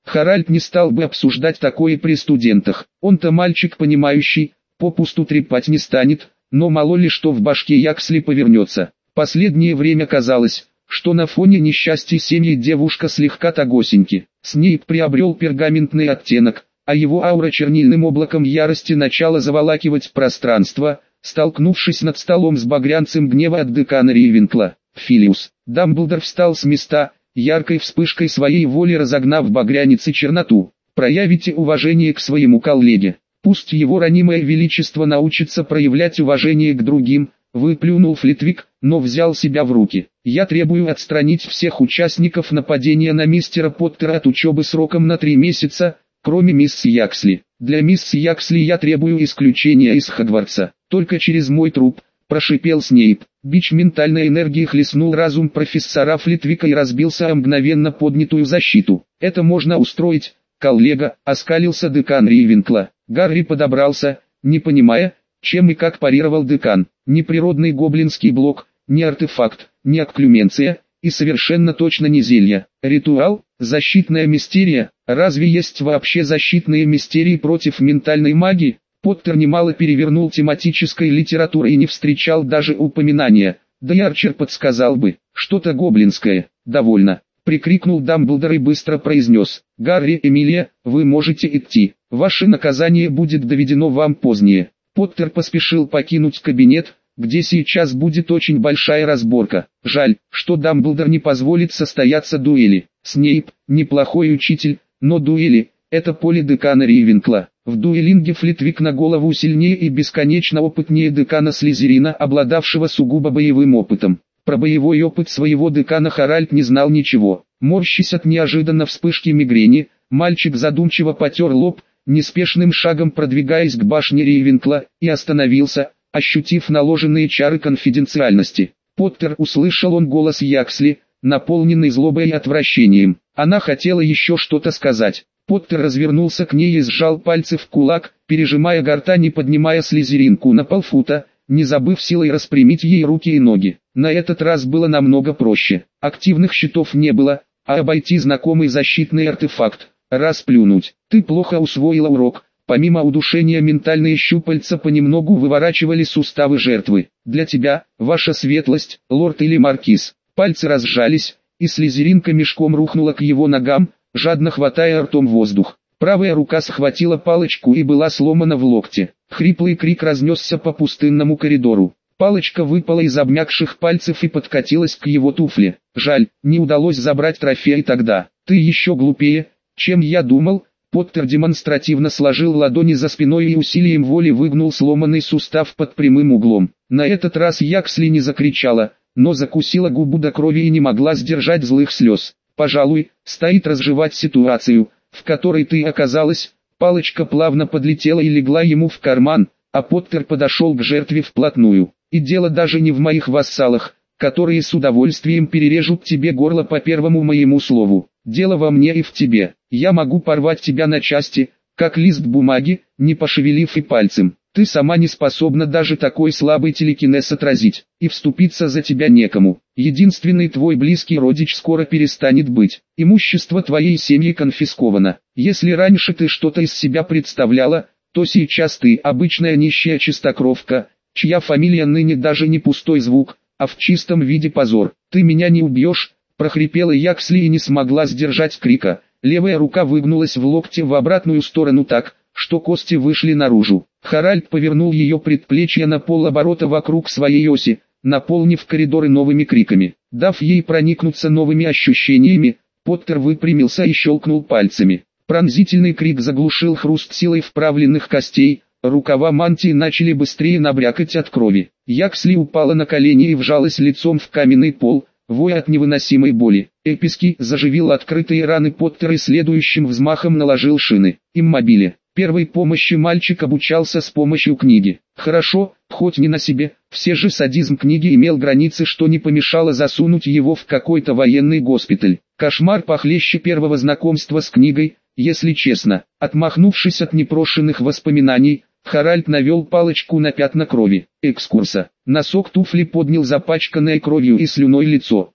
Харальд не стал бы обсуждать такое при студентах. Он-то мальчик понимающий, попусту трепать не станет, но мало ли что в башке Яксли повернется. Последнее время казалось, что на фоне несчастья семьи девушка слегка тагосеньки. Снейп приобрел пергаментный оттенок, а его аура чернильным облаком ярости начала заволакивать пространство, столкнувшись над столом с багрянцем гнева от декана Рейвенкла. Филиус. Дамблдор встал с места, яркой вспышкой своей воли разогнав багрянец и черноту. Проявите уважение к своему коллеге. Пусть его ранимое величество научится проявлять уважение к другим, выплюнул Флитвик, но взял себя в руки. Я требую отстранить всех участников нападения на мистера Поттера от учебы сроком на 3 месяца, кроме мисс Яксли. Для мисс Яксли я требую исключения из Хогвартса. Только через мой труп, прошипел Снейп. Бич ментальной энергии хлестнул разум профессора Флитвика и разбился о мгновенно поднятую защиту. Это можно устроить, коллега, оскалился декан Рейвенкла. Гарри подобрался, не понимая, чем и как парировал декан. Ни природный гоблинский блок, ни артефакт, ни окклюменция, и совершенно точно не зелье. Ритуал, защитная мистерия. Разве есть вообще защитные мистерии против ментальной магии? Поттер немало перевернул тематической литературы и не встречал даже упоминания. Да и Арчер подсказал бы, что-то гоблинское. Довольно. Прикрикнул Дамблдор и быстро произнес. Гарри, Эмилия, вы можете идти. Ваше наказание будет доведено вам позднее. Поттер поспешил покинуть кабинет, где сейчас будет очень большая разборка. Жаль, что Дамблдор не позволит состояться дуэли. Снейп, неплохой учитель, но дуэли – это поле декана Рейвенкла. В дуэлинге Флитвик на голову сильнее и бесконечно опытнее декана Слизерина, обладавшего сугубо боевым опытом. Про боевой опыт своего декана Харальд не знал ничего. Морщась от неожиданно вспышки мигрени, мальчик задумчиво потер лоб, неспешным шагом продвигаясь к башне Рейвенкла, и остановился, ощутив наложенные чары конфиденциальности. Поттер, услышал он голос Яксли, наполненный злобой и отвращением. Она хотела еще что-то сказать. Поттер развернулся к ней и сжал пальцы в кулак, пережимая гортань и поднимая слизеринку на полфута, не забыв силой распрямить ей руки и ноги. На этот раз было намного проще. Активных щитов не было, а обойти знакомый защитный артефакт, расплюнуть. Ты плохо усвоила урок. Помимо удушения ментальные щупальца понемногу выворачивали суставы жертвы. Для тебя, ваша светлость, лорд или маркиз. Пальцы разжались, и слизеринка мешком рухнула к его ногам, жадно хватая ртом воздух. Правая рука схватила палочку и была сломана в локте. Хриплый крик разнесся по пустынному коридору. Палочка выпала из обмякших пальцев и подкатилась к его туфле. Жаль, не удалось забрать трофей тогда. Ты еще глупее, чем я думал. Поттер демонстративно сложил ладони за спиной и усилием воли выгнул сломанный сустав под прямым углом. На этот раз Яксли не закричала, но закусила губу до крови и не могла сдержать злых слез. Пожалуй, стоит разжевать ситуацию, в которой ты оказалась. Палочка плавно подлетела и легла ему в карман, а Поттер подошел к жертве вплотную. И дело даже не в моих вассалах, которые с удовольствием перережут тебе горло по первому моему слову. Дело во мне и в тебе. Я могу порвать тебя на части, как лист бумаги, не пошевелив и пальцем. Ты сама не способна даже такой слабый телекинез отразить, и вступиться за тебя некому. Единственный твой близкий родич скоро перестанет быть. Имущество твоей семьи конфисковано. Если раньше ты что-то из себя представляла, то сейчас ты обычная нищая чистокровка, чья фамилия ныне даже не пустой звук, а в чистом виде позор. Ты меня не убьешь, прохрипела Яксли и не смогла сдержать крика. Левая рука выгнулась в локте в обратную сторону так, что кости вышли наружу. Харальд повернул ее предплечье на полоборота вокруг своей оси, наполнив коридоры новыми криками. Дав ей проникнуться новыми ощущениями, Поттер выпрямился и щелкнул пальцами. Пронзительный крик заглушил хруст силой вправленных костей, рукава мантии начали быстрее набрякать от крови. Яксли упала на колени и вжалась лицом в каменный пол, воя от невыносимой боли. Эписки заживил открытые раны Поттер и следующим взмахом наложил шины. Иммобиле. Первой помощи мальчик обучался с помощью книги. Хорошо, хоть не на себе, все же садизм книги имел границы, что не помешало засунуть его в какой-то военный госпиталь. Кошмар похлеще первого знакомства с книгой, если честно. Отмахнувшись от непрошенных воспоминаний, Харальд навел палочку на пятна крови. Экскурса. Носок туфли поднял запачканное кровью и слюной лицо.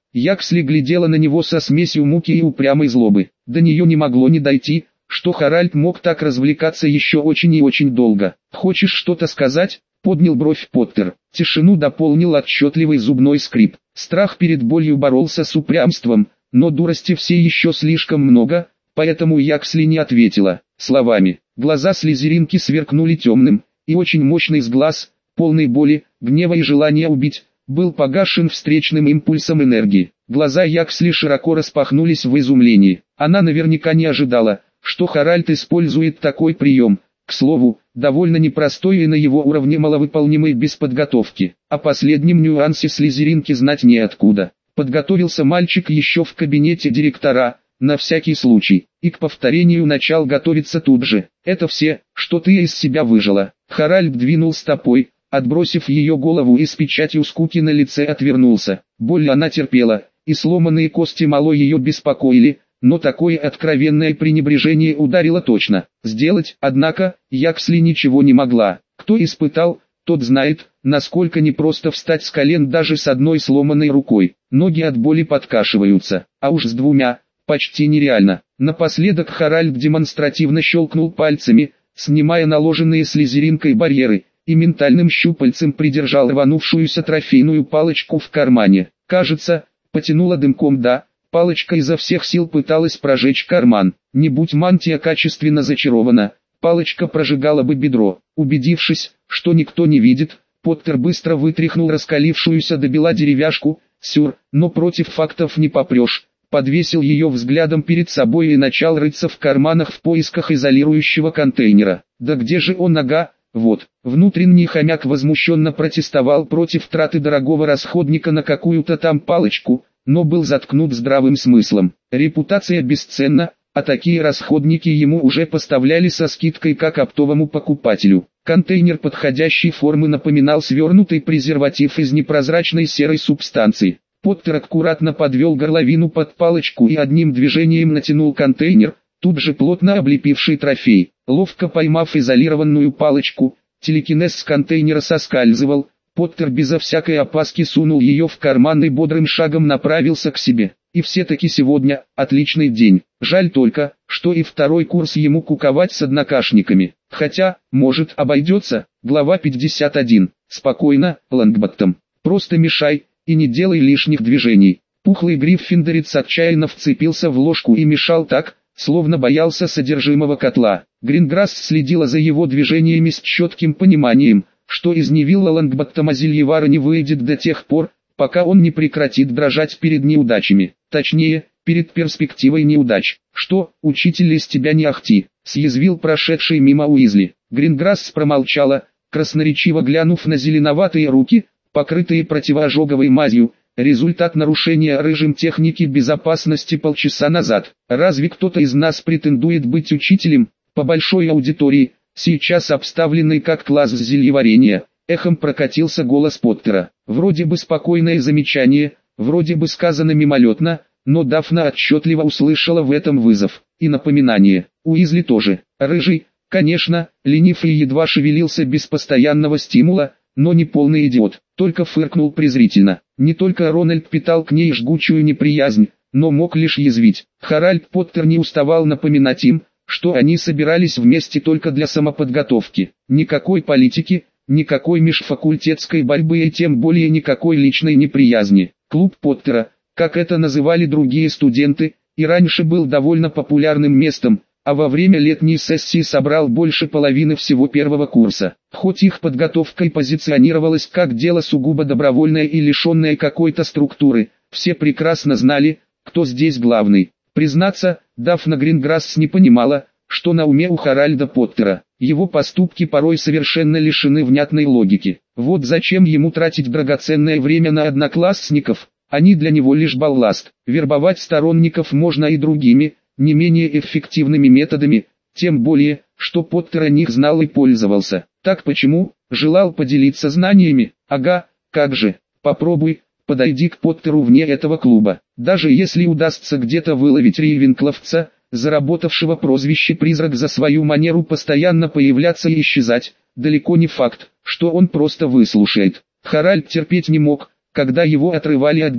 Яксли глядела на него со смесью муки и упрямой злобы. До нее не могло не дойти, что Харальд мог так развлекаться еще очень и очень долго. «Хочешь что-то сказать?» — поднял бровь Поттер. Тишину дополнил отчетливый зубной скрип. Страх перед болью боролся с упрямством, но дурости все еще слишком много, поэтому Яксли не ответила словами. Глаза слизеринки сверкнули темным, и очень мощный взглаз, полный боли, гнева и желания убить, был погашен встречным импульсом энергии. Глаза Яксли широко распахнулись в изумлении. Она наверняка не ожидала, что Харальд использует такой прием. К слову, довольно непростой и на его уровне маловыполнимый без подготовки. О последнем нюансе слизеринки знать неоткуда. Подготовился мальчик еще в кабинете директора, на всякий случай, и к повторению начал готовиться тут же. «Это все, что ты из себя выжила». Харальд двинул стопой, отбросив ее голову и с печатью скуки на лице отвернулся. Боль она терпела, и сломанные кости мало ее беспокоили, но такое откровенное пренебрежение ударило точно. Сделать, однако, Яксли ничего не могла. Кто испытал, тот знает, насколько непросто встать с колен даже с одной сломанной рукой. Ноги от боли подкашиваются, а уж с двумя – почти нереально. Напоследок Харальд демонстративно щелкнул пальцами, снимая наложенные слизеринкой барьеры, и ментальным щупальцем придержал рванувшуюся трофейную палочку в кармане. Кажется, потянуло дымком, да. Палочка изо всех сил пыталась прожечь карман. Не будь мантия качественно зачарована, палочка прожигала бы бедро. Убедившись, что никто не видит, Поттер быстро вытряхнул раскалившуюся до бела деревяшку. Сюр, но против фактов не попрешь. Подвесил ее взглядом перед собой и начал рыться в карманах в поисках изолирующего контейнера. Да где же он, ага? Вот. Внутренний хомяк возмущенно протестовал против траты дорогого расходника на какую-то там палочку, но был заткнут здравым смыслом. Репутация бесценна, а такие расходники ему уже поставляли со скидкой как оптовому покупателю. Контейнер подходящей формы напоминал свернутый презерватив из непрозрачной серой субстанции. Поттер аккуратно подвел горловину под палочку и одним движением натянул контейнер, тут же плотно облепивший трофей. Ловко поймав изолированную палочку, телекинез с контейнера соскальзывал. Поттер безо всякой опаски сунул ее в карман и бодрым шагом направился к себе. И все-таки сегодня отличный день. Жаль только, что и второй курс ему куковать с однокашниками. Хотя, может, обойдется. Глава 51. Спокойно, Лонгботтом. Просто мешай и не делай лишних движений. Пухлый гриффиндорец отчаянно вцепился в ложку и мешал так, словно боялся содержимого котла. Гринграсс следила за его движениями с четким пониманием, что из Невилла Лонгботтома Зельевара не выйдет до тех пор, пока он не прекратит дрожать перед неудачами. Точнее, перед перспективой неудач. «Что, учитель, из тебя не ахти?» — съязвил прошедший мимо Уизли. Гринграсс промолчала, красноречиво глянув на зеленоватые руки, покрытые противоожоговой мазью, результат нарушения рыжим техники безопасности полчаса назад. «Разве кто-то из нас претендует быть учителем?» По большой аудитории, сейчас обставленный как класс зельеварения, эхом прокатился голос Поттера. Вроде бы спокойное замечание, вроде бы сказано мимолетно, но Дафна отчетливо услышала в этом вызов и напоминание. Уизли тоже. Рыжий, конечно, ленив и едва шевелился без постоянного стимула, но не полный идиот, только фыркнул презрительно. Не только Рональд питал к ней жгучую неприязнь, но мог лишь язвить. Харальд Поттер не уставал напоминать им, что они собирались вместе только для самоподготовки. Никакой политики, никакой межфакультетской борьбы и тем более никакой личной неприязни. Клуб Поттера, как это называли другие студенты, и раньше был довольно популярным местом, а во время летней сессии собрал больше половины всего первого курса. Хоть их подготовка и позиционировалась как дело сугубо добровольное и лишенное какой-то структуры, все прекрасно знали, кто здесь главный. Признаться, Дафна Гринграсс не понимала, что на уме у Харальда Поттера. Его поступки порой совершенно лишены внятной логики. Вот зачем ему тратить драгоценное время на одноклассников, они для него лишь балласт. Вербовать сторонников можно и другими, не менее эффективными методами, тем более, что Поттер о них знал и пользовался. Так почему? Желал поделиться знаниями? Ага, как же, попробуй. Подойди к Поттеру вне этого клуба. Даже если удастся где-то выловить рейвенкловца, заработавшего прозвище «Призрак» за свою манеру постоянно появляться и исчезать, далеко не факт, что он просто выслушает. Харальд терпеть не мог, когда его отрывали от дел.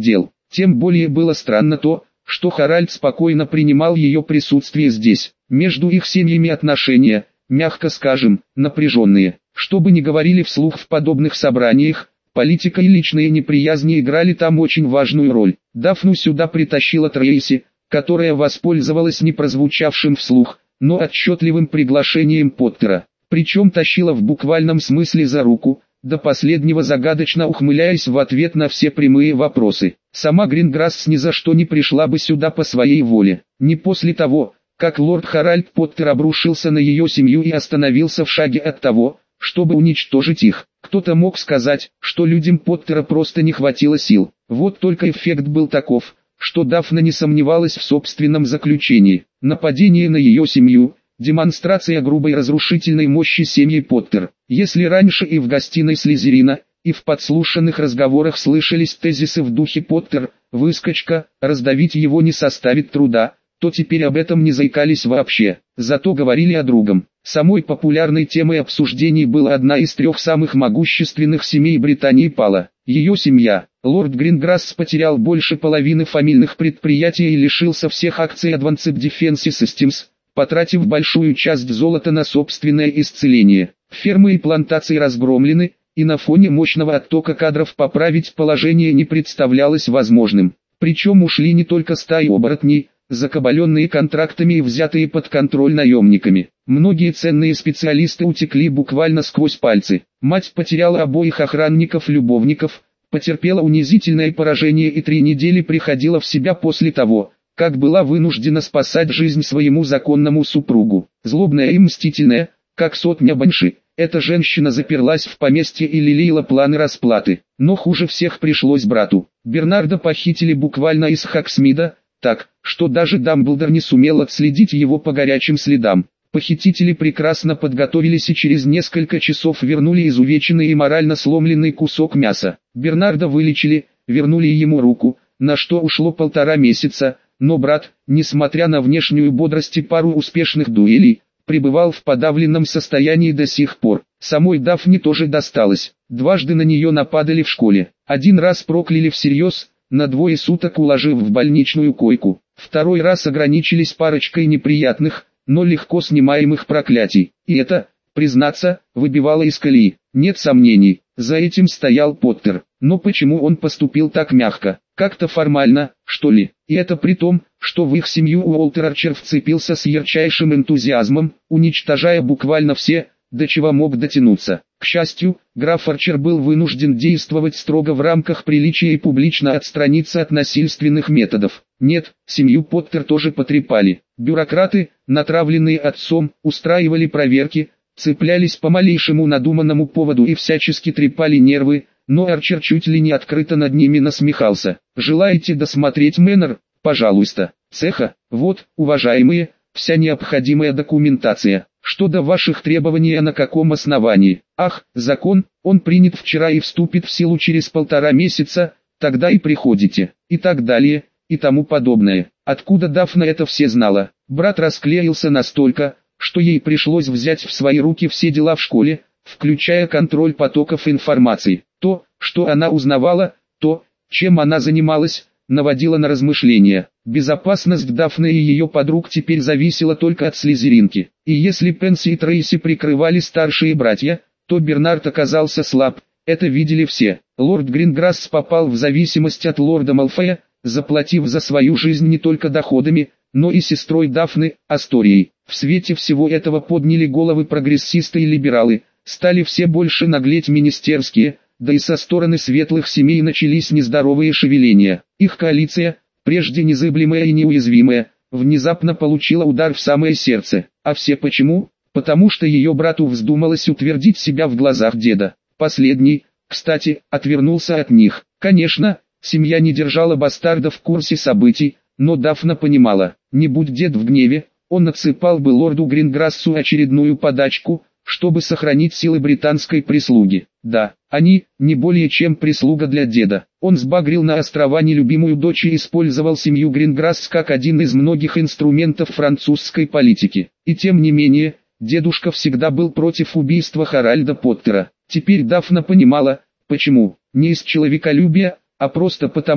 Тем более было странно то, что Харальд спокойно принимал ее присутствие здесь. Между их семьями отношения, мягко скажем, напряженные. Что бы ни говорили вслух в подобных собраниях, политика и личные неприязни играли там очень важную роль. Дафну сюда притащила Трейси, которая воспользовалась не прозвучавшим вслух, но отчетливым приглашением Поттера. Причем тащила в буквальном смысле за руку, до последнего загадочно ухмыляясь в ответ на все прямые вопросы. Сама Гринграсс ни за что не пришла бы сюда по своей воле. Не после того, как лорд Харальд Поттер обрушился на ее семью и остановился в шаге от того, чтобы уничтожить их. Кто-то мог сказать, что людям Поттера просто не хватило сил. Вот только эффект был таков, что Дафна не сомневалась в собственном заключении. Нападение на ее семью – демонстрация грубой разрушительной мощи семьи Поттер. Если раньше и в гостиной Слизерина, и в подслушанных разговорах слышались тезисы в духе «Поттер, выскочка, раздавить его не составит труда», то теперь об этом не заикались вообще, зато говорили о другом. Самой популярной темой обсуждений была одна из 3 самых могущественных семей Британии пала. Ее семья. Лорд Гринграсс потерял больше половины фамильных предприятий и лишился всех акций Advanced Defense Systems, потратив большую часть золота на собственное исцеление. Фермы и плантации разгромлены, и на фоне мощного оттока кадров поправить положение не представлялось возможным. Причем ушли не только стаи оборотней, закабаленные контрактами и взятые под контроль наемниками. Многие ценные специалисты утекли буквально сквозь пальцы. Мать потеряла обоих охранников-любовников, потерпела унизительное поражение и 3 недели приходила в себя после того, как была вынуждена спасать жизнь своему законному супругу. Злобная и мстительная, как сотня банши, эта женщина заперлась в поместье и лелеяла планы расплаты. Но хуже всех пришлось брату. Бернарда похитили буквально из Хоксмида, так, что даже Дамблдор не сумел отследить его по горячим следам. Похитители прекрасно подготовились и через несколько часов вернули изувеченный и морально сломленный кусок мяса. Бернарда вылечили, вернули ему руку, на что ушло 1,5 месяца, но брат, несмотря на внешнюю бодрость и пару успешных дуэлей, пребывал в подавленном состоянии до сих пор. Самой Дафне тоже досталось. Дважды на нее нападали в школе. Один раз прокляли всерьез, на 2 суток уложив в больничную койку. Второй раз ограничились парочкой неприятных, но легко снимаемых проклятий. И это, признаться, выбивало из колеи. Нет сомнений, за этим стоял Поттер. Но почему он поступил так мягко? Как-то формально, что ли? И это при том, что в их семью Уолтер Арчер вцепился с ярчайшим энтузиазмом, уничтожая буквально все, до чего мог дотянуться. К счастью, граф Арчер был вынужден действовать строго в рамках приличия и публично отстраниться от насильственных методов. Нет, семью Поттер тоже потрепали. Бюрократы, натравленные отцом, устраивали проверки, цеплялись по малейшему надуманному поводу и всячески трепали нервы, но Арчер чуть ли не открыто над ними насмехался. Желаете досмотреть Мэннер? Пожалуйста. Цеха, вот, уважаемые, вся необходимая документация. Что до ваших требований, а на каком основании? Ах, закон, он принят вчера и вступит в силу через 1,5 месяца, тогда и приходите. И так далее, и тому подобное. Откуда Дафна это все знала? Брат расклеился настолько, что ей пришлось взять в свои руки все дела в школе, включая контроль потоков информации. То, что она узнавала, то, чем она занималась, наводило на размышления. Безопасность Дафны и ее подруг теперь зависела только от Слизеринки. И если Пенси и Трейси прикрывали старшие братья, то Бернард оказался слаб, это видели все. Лорд Гринграсс попал в зависимость от лорда Малфоя, заплатив за свою жизнь не только доходами, но и сестрой Дафны, Асторией. В свете всего этого подняли головы прогрессисты и либералы, стали все больше наглеть министерские, да и со стороны светлых семей начались нездоровые шевеления. Их коалиция, прежде незыблемая и неуязвимая, внезапно получила удар в самое сердце. А все почему? Потому что ее брату вздумалось утвердить себя в глазах деда. Последний, кстати, отвернулся от них. Конечно, семья не держала бастарда в курсе событий, но Дафна понимала, не будь дед в гневе, он отсыпал бы лорду Гринграссу очередную подачку, чтобы сохранить силы британской прислуги. Да, они, не более чем прислуга для деда. Он сбагрил на острова нелюбимую дочь и использовал семью Гринграсс как один из многих инструментов французской политики. И тем не менее, дедушка всегда был против убийства Харальда Поттера. Теперь Дафна понимала, почему. Не из человеколюбия, а просто потому,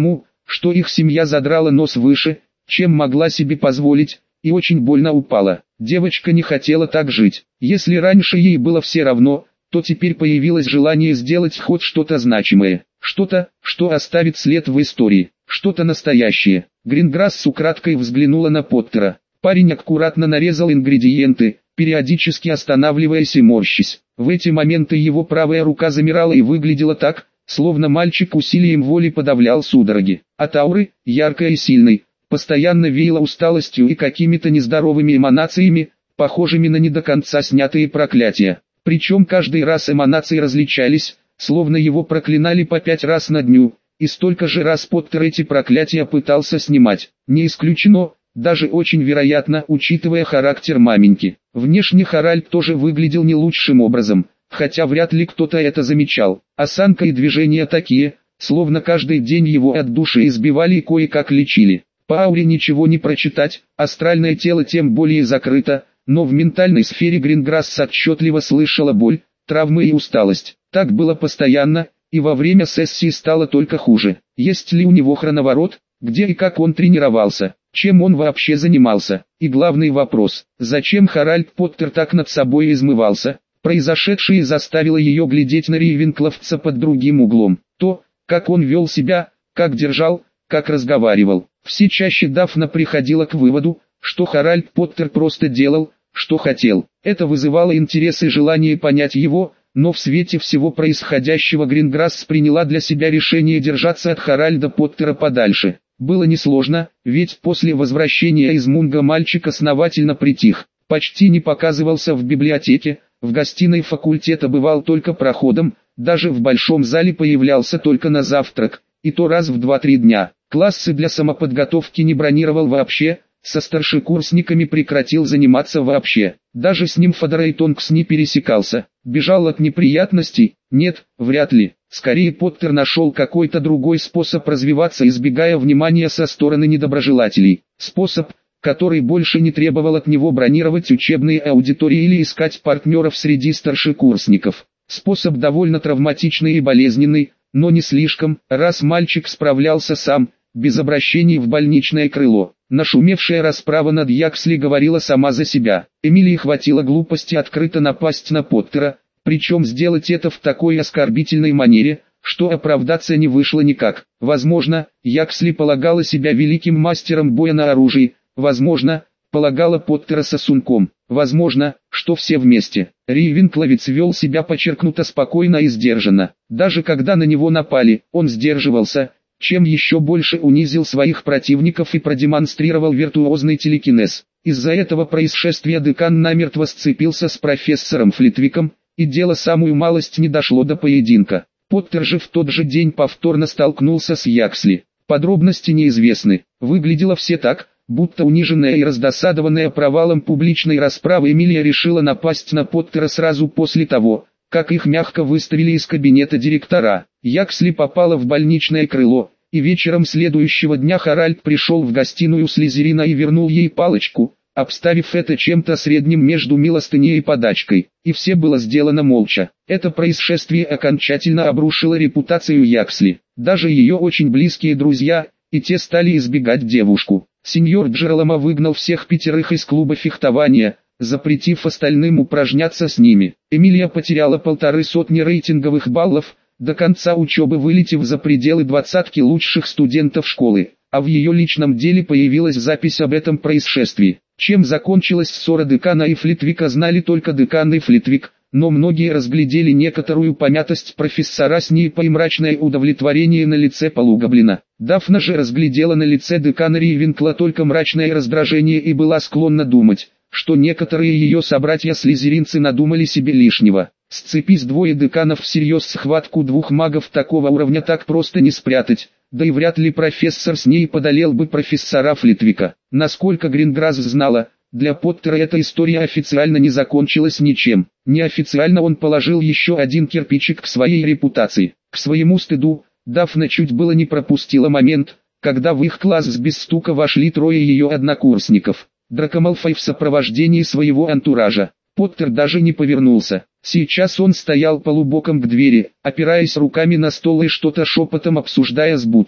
что их семья задрала нос выше, чем могла себе позволить, и очень больно упала. Девочка не хотела так жить. Если раньше ей было все равно, то теперь появилось желание сделать хоть что-то значимое. Что-то, что оставит след в истории. Что-то настоящее. Гринграсс украдкой взглянула на Поттера. Парень аккуратно нарезал ингредиенты, периодически останавливаясь и морщась. В эти моменты его правая рука замирала и выглядела так, словно мальчик усилием воли подавлял судороги. От ауры, яркой и сильной, постоянно веяло усталостью и какими-то нездоровыми эманациями, похожими на не до конца снятые проклятия. Причем каждый раз эманации различались, словно его проклинали по 5 раз на дню, и столько же раз Поттер эти проклятия пытался снимать. Не исключено, даже очень вероятно, учитывая характер маменьки. Внешне Харальд тоже выглядел не лучшим образом, хотя вряд ли кто-то это замечал. Осанка и движения такие, словно каждый день его от души избивали и кое-как лечили. По ауре ничего не прочитать, астральное тело тем более закрыто, но в ментальной сфере Гринграсс отчетливо слышала боль, травмы и усталость. Так было постоянно, и во время сессии стало только хуже. Есть ли у него хроноворот, где и как он тренировался, чем он вообще занимался? И главный вопрос, зачем Харальд Поттер так над собой измывался? Произошедшее заставило ее глядеть на Рейвенкловца под другим углом. То, как он вел себя, как держал, как разговаривал. Все чаще Дафна приходила к выводу, что Харальд Поттер просто делал, что хотел. Это вызывало интерес и желание понять его, но в свете всего происходящего Гринграсс приняла для себя решение держаться от Харальда Поттера подальше. Было несложно, ведь после возвращения из Мунга мальчик основательно притих, почти не показывался в библиотеке, в гостиной факультета бывал только проходом, даже в большом зале появлялся только на завтрак, и то раз в 2-3 дня. Классы для самоподготовки не бронировал вообще, со старшекурсниками прекратил заниматься вообще. Даже с Нимфодор и Тонкс не пересекался. Бежал от неприятностей? Нет, вряд ли. Скорее Поттер нашел какой-то другой способ развиваться, избегая внимания со стороны недоброжелателей. Способ, который больше не требовал от него бронировать учебные аудитории или искать партнеров среди старшекурсников. Способ довольно травматичный и болезненный, но не слишком, раз мальчик справлялся сам, без обращений в больничное крыло. Нашумевшая расправа над Яксли говорила сама за себя. Эмилии хватило глупости открыто напасть на Поттера, причем сделать это в такой оскорбительной манере, что оправдаться не вышло никак. Возможно, Яксли полагала себя великим мастером боя на оружии, возможно, полагала Поттера сосунком, возможно, что все вместе. Рейвенкловец вел себя подчеркнуто спокойно и сдержанно. Даже когда на него напали, он сдерживался, чем еще больше унизил своих противников и продемонстрировал виртуозный телекинез. Из-за этого происшествия декан намертво сцепился с профессором Флитвиком, и дело самую малость не дошло до поединка. Поттер же в тот же день повторно столкнулся с Яксли. Подробности неизвестны. Выглядело все так, будто униженная и раздосадованная провалом публичной расправы Эмилия решила напасть на Поттера сразу после того, как их мягко выставили из кабинета директора. Яксли попала в больничное крыло, и вечером следующего дня Харальд пришел в гостиную Слизерина и вернул ей палочку, обставив это чем-то средним между милостыней и подачкой. И все было сделано молча. Это происшествие окончательно обрушило репутацию Яксли. Даже ее очень близкие друзья, и те стали избегать девушку. Сеньор Джералома выгнал всех 5 из клуба фехтования, запретив остальным упражняться с ними. Эмилия потеряла 150 рейтинговых баллов, до конца учебы вылетев за пределы 20 лучших студентов школы, а в ее личном деле появилась запись об этом происшествии. Чем закончилась ссора декана и Флитвика, знали только декан и Флитвик, но многие разглядели некоторую помятость профессора Снейпа и мрачное удовлетворение на лице полугоблина. Дафна же разглядела на лице декана Рейвенкла только мрачное раздражение и была склонна думать, что некоторые ее собратья-слизеринцы надумали себе лишнего. Сцепись двое деканов всерьез, схватку 2 магов такого уровня так просто не спрятать, да и вряд ли профессор Снейп одолел бы профессора Флитвика. Насколько Гринграсс знала, для Поттера эта история официально не закончилась ничем. Неофициально он положил еще один кирпичик к своей репутации. К своему стыду, Дафна чуть было не пропустила момент, когда в их класс без стука вошли 3 ее однокурсников. Драко Малфой в сопровождении своего антуража. Поттер даже не повернулся. Сейчас он стоял полубоком к двери, опираясь руками на стол и что-то шепотом обсуждая с Бутом.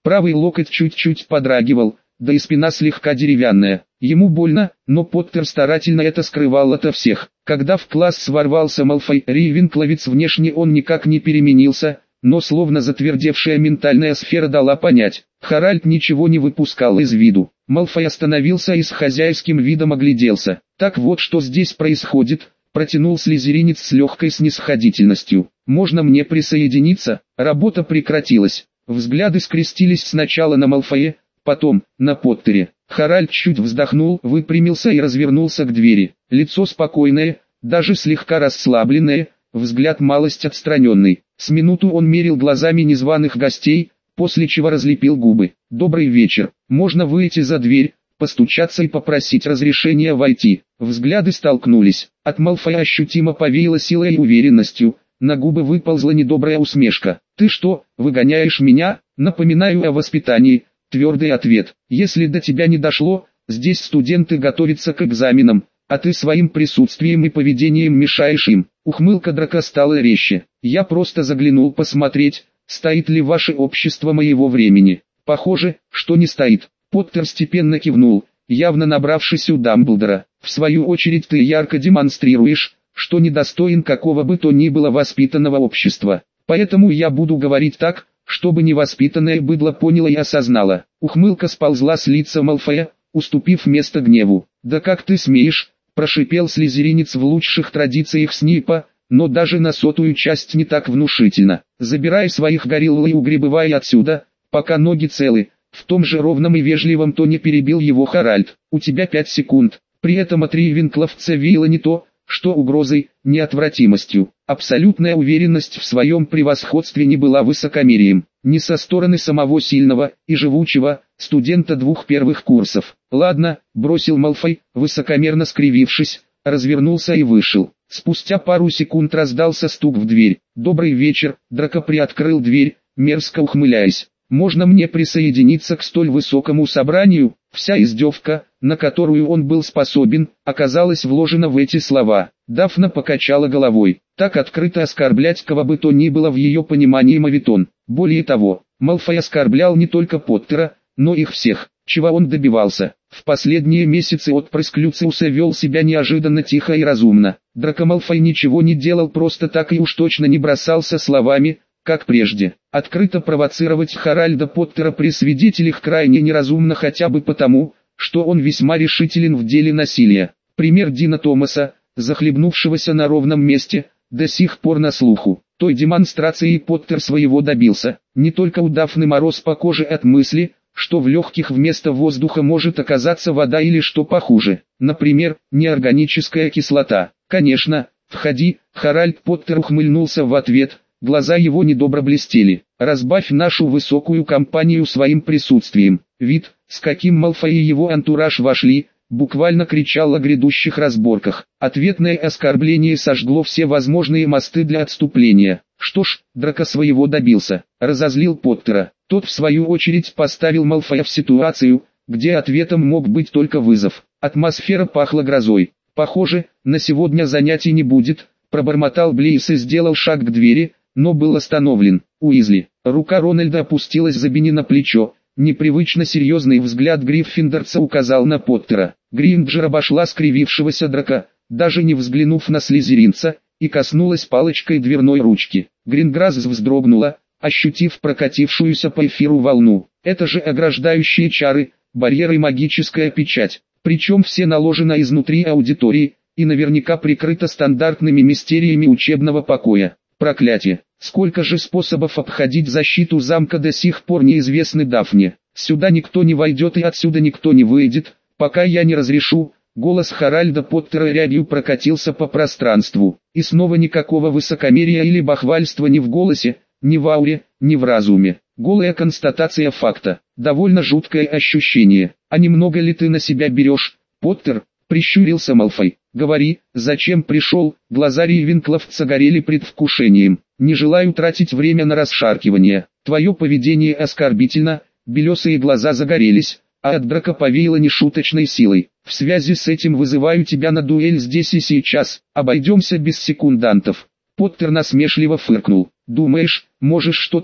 Правый локоть чуть-чуть подрагивал, да и спина слегка деревянная. Ему больно, но Поттер старательно это скрывал ото всех. Когда в класс ворвался Малфой Рейвенкловец, внешне он никак не переменился, но словно затвердевшая ментальная сфера дала понять. Харальд ничего не выпускал из виду. Малфой остановился и с хозяйским видом огляделся. «Так вот что здесь происходит», — протянул слизеринец с легкой снисходительностью. «Можно мне присоединиться?» Работа прекратилась. Взгляды скрестились сначала на Малфое, потом на Поттере. Харальд чуть вздохнул, выпрямился и развернулся к двери. Лицо спокойное, даже слегка расслабленное, взгляд малость отстраненный. С минуту он мерил глазами незваных гостей, после чего разлепил губы. «Добрый вечер. Можно выйти за дверь, постучаться и попросить разрешения войти?» Взгляды столкнулись. От Малфоя ощутимо повеяло силой и уверенностью. На губы выползла недобрая усмешка. «Ты что, выгоняешь меня?» «Напоминаю о воспитании», твердый ответ. «Если до тебя не дошло, здесь студенты готовятся к экзаменам, а ты своим присутствием и поведением мешаешь им». Ухмылка Драка стала резче. «Я просто заглянул посмотреть, стоит ли ваше общество моего времени». «Похоже, что не стоит». Поттер степенно кивнул, явно набравшись у Дамблдора. «В свою очередь ты ярко демонстрируешь, что недостоин какого бы то ни было воспитанного общества. Поэтому я буду говорить так, чтобы невоспитанное быдло поняло и осознало». Ухмылка сползла с лица Малфоя, уступив место гневу. «Да как ты смеешь?» – прошипел слизеринец в лучших традициях Снейпа, но даже на 100-ю часть не так внушительно. «Забирай своих горилл и угребывай отсюда, пока ноги целы». В том же ровном и вежливом тоне перебил его Харальд. «У тебя 5 секунд». При этом от рейвенкловца веяло не то, что угрозой, неотвратимостью. Абсолютная уверенность в своем превосходстве не была высокомерием, ни со стороны самого сильного и живучего студента 2 первых курсов. «Ладно», — бросил Малфой, высокомерно скривившись, развернулся и вышел. Спустя пару секунд раздался стук в дверь. «Добрый вечер», — Драко приоткрыл дверь, мерзко ухмыляясь. «Можно мне присоединиться к столь высокому собранию?» Вся издевка, на которую он был способен, оказалась вложена в эти слова. Дафна покачала головой. Так открыто оскорблять кого бы то ни было в ее понимании мавитон. Более того, Малфой оскорблял не только Поттера, но их всех. Чего он добивался? В последние месяцы отпрыск Люциуса вел себя неожиданно тихо и разумно. Драко Малфой ничего не делал просто так и уж точно не бросался словами, как прежде. Открыто провоцировать Харальда Поттера при свидетелях крайне неразумно хотя бы потому, что он весьма решителен в деле насилия. Пример Дина Томаса, захлебнувшегося на ровном месте, до сих пор на слуху. Той демонстрацией Поттер своего добился. Не только у Дафны мороз по коже от мысли, что в легких вместо воздуха может оказаться вода или что похуже. Например, неорганическая кислота. «Конечно, входи», Харальд Поттер ухмыльнулся в ответ. Глаза его недобро блестели. «Разбавь нашу высокую компанию своим присутствием». Вид, с каким Малфой и его антураж вошли, буквально кричал о грядущих разборках. Ответное оскорбление сожгло все возможные мосты для отступления. Что ж, Драко своего добился. Разозлил Поттера. Тот в свою очередь поставил Малфоя в ситуацию, где ответом мог быть только вызов. Атмосфера пахла грозой. «Похоже, на сегодня занятий не будет», пробормотал Блейс и сделал шаг к двери, но был остановлен. «Уизли». Рука Рональда опустилась Забини на плечо. Непривычно серьезный взгляд Гриффиндорца указал на Поттера. Гринджер обошла скривившегося Драко, даже не взглянув на слизеринца, и коснулась палочкой дверной ручки. Гринграсс вздрогнула, ощутив прокатившуюся по эфиру волну. Это же ограждающие чары, барьеры и магическая печать. Причем все наложено изнутри аудитории, и наверняка прикрыто стандартными мистериями учебного покоя. Проклятие! Сколько же способов обходить защиту замка до сих пор неизвестны Дафне. Сюда никто не войдет и отсюда никто не выйдет, пока я не разрешу. Голос Харальда Поттера рябью прокатился по пространству. И снова никакого высокомерия или бахвальства ни в голосе, ни в ауре, ни в разуме. Голая констатация факта. Довольно жуткое ощущение. А немного ли ты на себя берешь, Поттер? Прищурился Малфой. «Говори, зачем пришел?» Глаза рейвенкловца горели предвкушением. «Не желаю тратить время на расшаркивание. Твое поведение оскорбительно». Белесые глаза загорелись, а от Драко повеяло нешуточной силой. «В связи с этим вызываю тебя на дуэль здесь и сейчас. Обойдемся без секундантов». Поттер насмешливо фыркнул. «Думаешь, можешь что-то?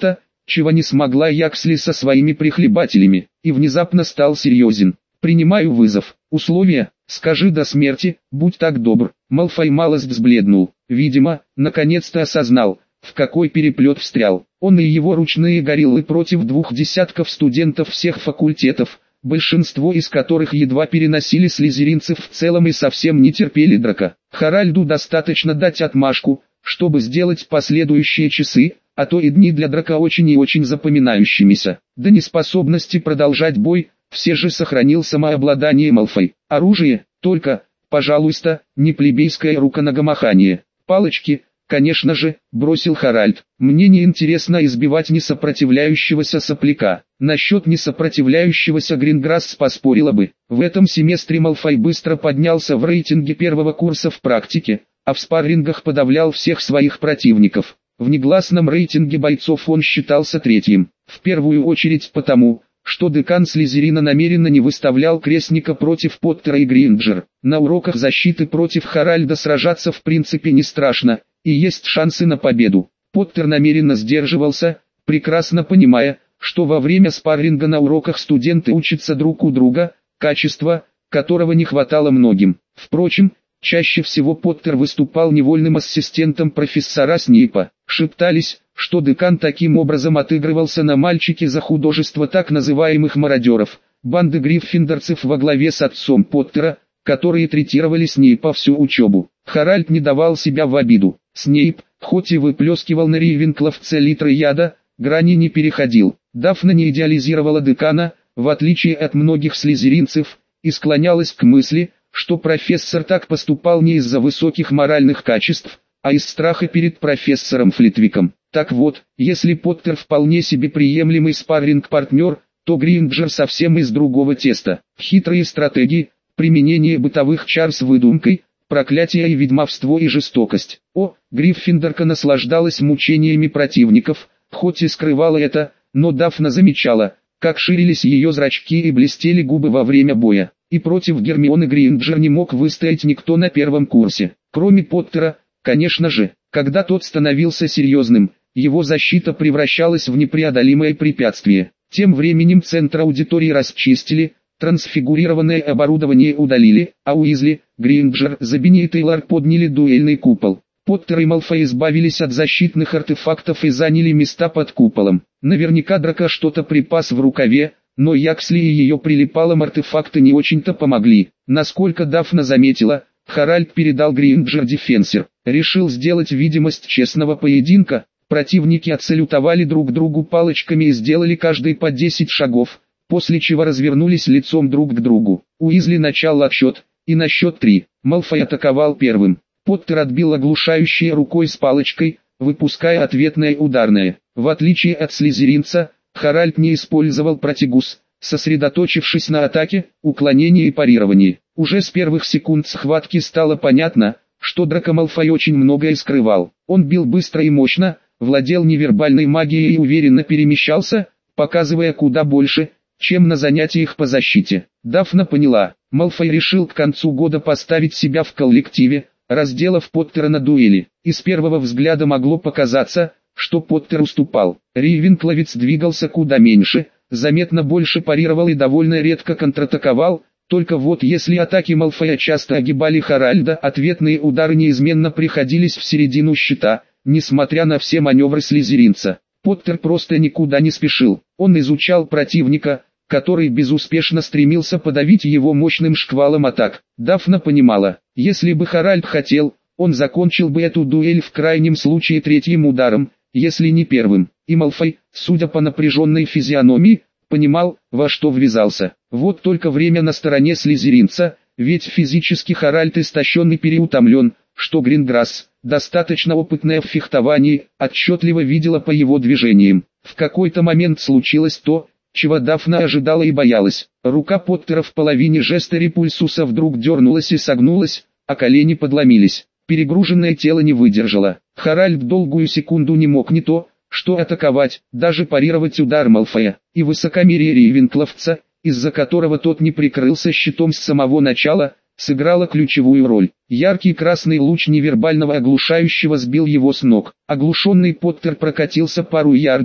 чего не смогла Яксли со своими прихлебателями, и внезапно стал серьезен. «Принимаю вызов. Условия? Скажи до смерти, будь так добр». Малфой малость взбледнул. Видимо, наконец-то осознал, в какой переплет встрял. Он и его ручные гориллы против 2 десятков студентов всех факультетов, большинство из которых едва переносили слизеринцев в целом и совсем не терпели Драко. Харальду достаточно дать отмашку, чтобы сделать последующие часы, а то и дни для Драко очень и очень запоминающимися. До неспособности продолжать бой, все же сохранил самообладание Малфой. Оружие, только, пожалуйста, не плебейское руконогомахание. Палочки, конечно же, бросил Харальд. Мне не интересно избивать несопротивляющегося сопляка. Насчет несопротивляющегося Гринграсс поспорила бы. В этом семестре Малфой быстро поднялся в рейтинге первого курса в практике, а в спаррингах подавлял всех своих противников. В негласном рейтинге бойцов он считался третьим. В первую очередь потому, что декан Слизерина намеренно не выставлял крестника против Поттера и Гринджер. На уроках защиты против Харальда сражаться в принципе не страшно, и есть шансы на победу. Поттер намеренно сдерживался, прекрасно понимая, что во время спарринга на уроках студенты учатся друг у друга, качество, которого не хватало многим. Впрочем, чаще всего Поттер выступал невольным ассистентом профессора Снейпа. Шептались, что декан таким образом отыгрывался на мальчике за художество так называемых мародеров, банды гриффиндорцев во главе с отцом Поттера, которые третировали Снейпа всю учебу. Харальд не давал себя в обиду. Снейп, хоть и выплескивал на рейвенкловца литры яда, грани не переходил. Дафна не идеализировала декана, в отличие от многих слизеринцев, и склонялась к мысли, что профессор так поступал не из-за высоких моральных качеств, а из страха перед профессором Флитвиком. Так вот, если Поттер вполне себе приемлемый спарринг-партнер, то Гринджер совсем из другого теста. Хитрые стратегии, применение бытовых чар с выдумкой, проклятие и ведьмовство и жестокость. Гриффиндорка наслаждалась мучениями противников, хоть и скрывала это, но Дафна замечала, как ширились ее зрачки и блестели губы во время боя. И против Гермионы Гринджер не мог выстоять никто на первом курсе, кроме Поттера. Конечно же, когда тот становился серьезным, его защита превращалась в непреодолимое препятствие. Тем временем центр аудитории расчистили, трансфигурированное оборудование удалили, а Уизли, Гринджер, Забини и Тейлор подняли дуэльный купол. Поттер и Малфой избавились от защитных артефактов и заняли места под куполом. Наверняка Драко что-то припас в рукаве, но Яксли и ее прилипалым артефакты не очень-то помогли. Насколько Дафна заметила, Харальд передал Гринджер дефенсер. Решил сделать видимость честного поединка. Противники отсалютовали друг другу палочками и сделали каждый по 10 шагов, после чего развернулись лицом друг к другу. Уизли начал отсчет, и на счет 3. Малфой атаковал первым. Поттер отбил оглушающей рукой с палочкой, выпуская ответное ударное. В отличие от слизеринца, Харальд не использовал протигус, сосредоточившись на атаке, уклонении и парировании. Уже с первых секунд схватки стало понятно, что Драко Малфой очень многое скрывал. Он бил быстро и мощно, владел невербальной магией и уверенно перемещался, показывая куда больше, чем на занятиях по защите. Дафна поняла, Малфой решил к концу года поставить себя в коллективе, разделав Поттера на дуэли. И с первого взгляда могло показаться, что Поттер уступал. Рейвенкловец двигался куда меньше, заметно больше парировал и довольно редко контратаковал. Только вот если атаки Малфоя часто огибали Харальда, ответные удары неизменно приходились в середину щита, несмотря на все маневры слизеринца. Поттер просто никуда не спешил. Он изучал противника, который безуспешно стремился подавить его мощным шквалом атак. Дафна понимала, если бы Харальд хотел, он закончил бы эту дуэль в крайнем случае третьим ударом, если не первым. И Малфой, судя по напряженной физиономии, понимал, во что ввязался. Вот только время на стороне слизеринца, ведь физически Харальд истощен и переутомлен, что Гринграсс, достаточно опытная в фехтовании, отчетливо видела по его движениям. В какой-то момент случилось то, чего Дафна ожидала и боялась. Рука Поттера в половине жеста Репульсуса вдруг дернулась и согнулась, а колени подломились. Перегруженное тело не выдержало. Харальд долгую секунду не мог не то, что атаковать, даже парировать удар Малфоя, и высокомерие рейвенкловца, из-за которого тот не прикрылся щитом с самого начала, сыграло ключевую роль. Яркий красный луч невербального оглушающего сбил его с ног. Оглушенный Поттер прокатился пару ярдов,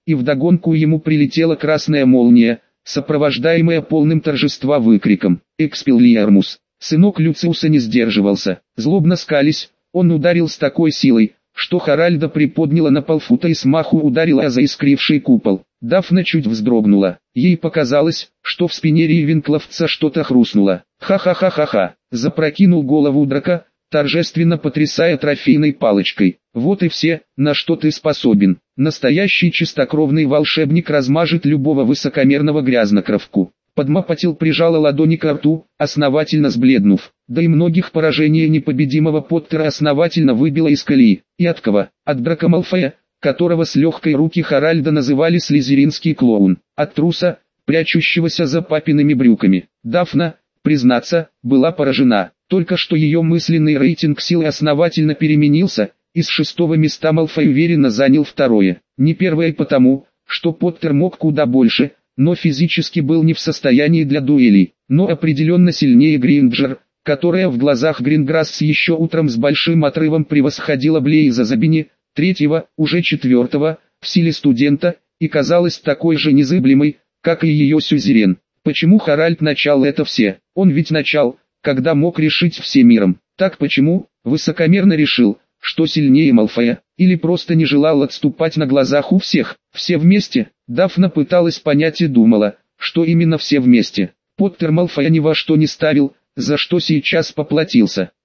и вдогонку ему прилетела красная молния, сопровождаемая полным торжества выкриком «Экспеллиармус!». Сынок Люциуса не сдерживался, злобно скались, он ударил с такой силой, что Харальда приподняла на полфута и смаху ударила о заискривший купол. Дафна чуть вздрогнула, ей показалось, что в спине Рейвенкловца что-то хрустнуло. «Ха-ха-ха-ха-ха!» — запрокинул голову Драко, торжественно потрясая трофейной палочкой. «Вот и все, на что ты способен. Настоящий чистокровный волшебник размажет любого высокомерного грязнокровку». Подмапотел прижала ладони к рту, основательно сбледнув. Да и многих поражение непобедимого Поттера основательно выбило из колеи. И от кого? От Драко Малфоя, которого с легкой руки Харальда называли слизеринский клоун. От труса, прячущегося за папиными брюками. Дафна, признаться, была поражена. Только что ее мысленный рейтинг силы основательно переменился, и с 6-го места Малфой уверенно занял 2-е. Не 1-е потому, что Поттер мог куда больше, но физически был не в состоянии для дуэлей, но определенно сильнее Гринджер, которая в глазах Гринграсс еще утром с большим отрывом превосходила Блейза Забини, 3-го, уже 4-го, в силе студента, и казалась такой же незыблемой, как и ее сюзерен. Почему Харальд начал это все? Он ведь начал, когда мог решить все миром. Так почему, высокомерно решил, что сильнее Малфоя, или просто не желал отступать на глазах у всех, все вместе? Дафна пыталась понять и думала, что именно все вместе. Поттер Малфоя ни во что не ставил, за что сейчас поплатился.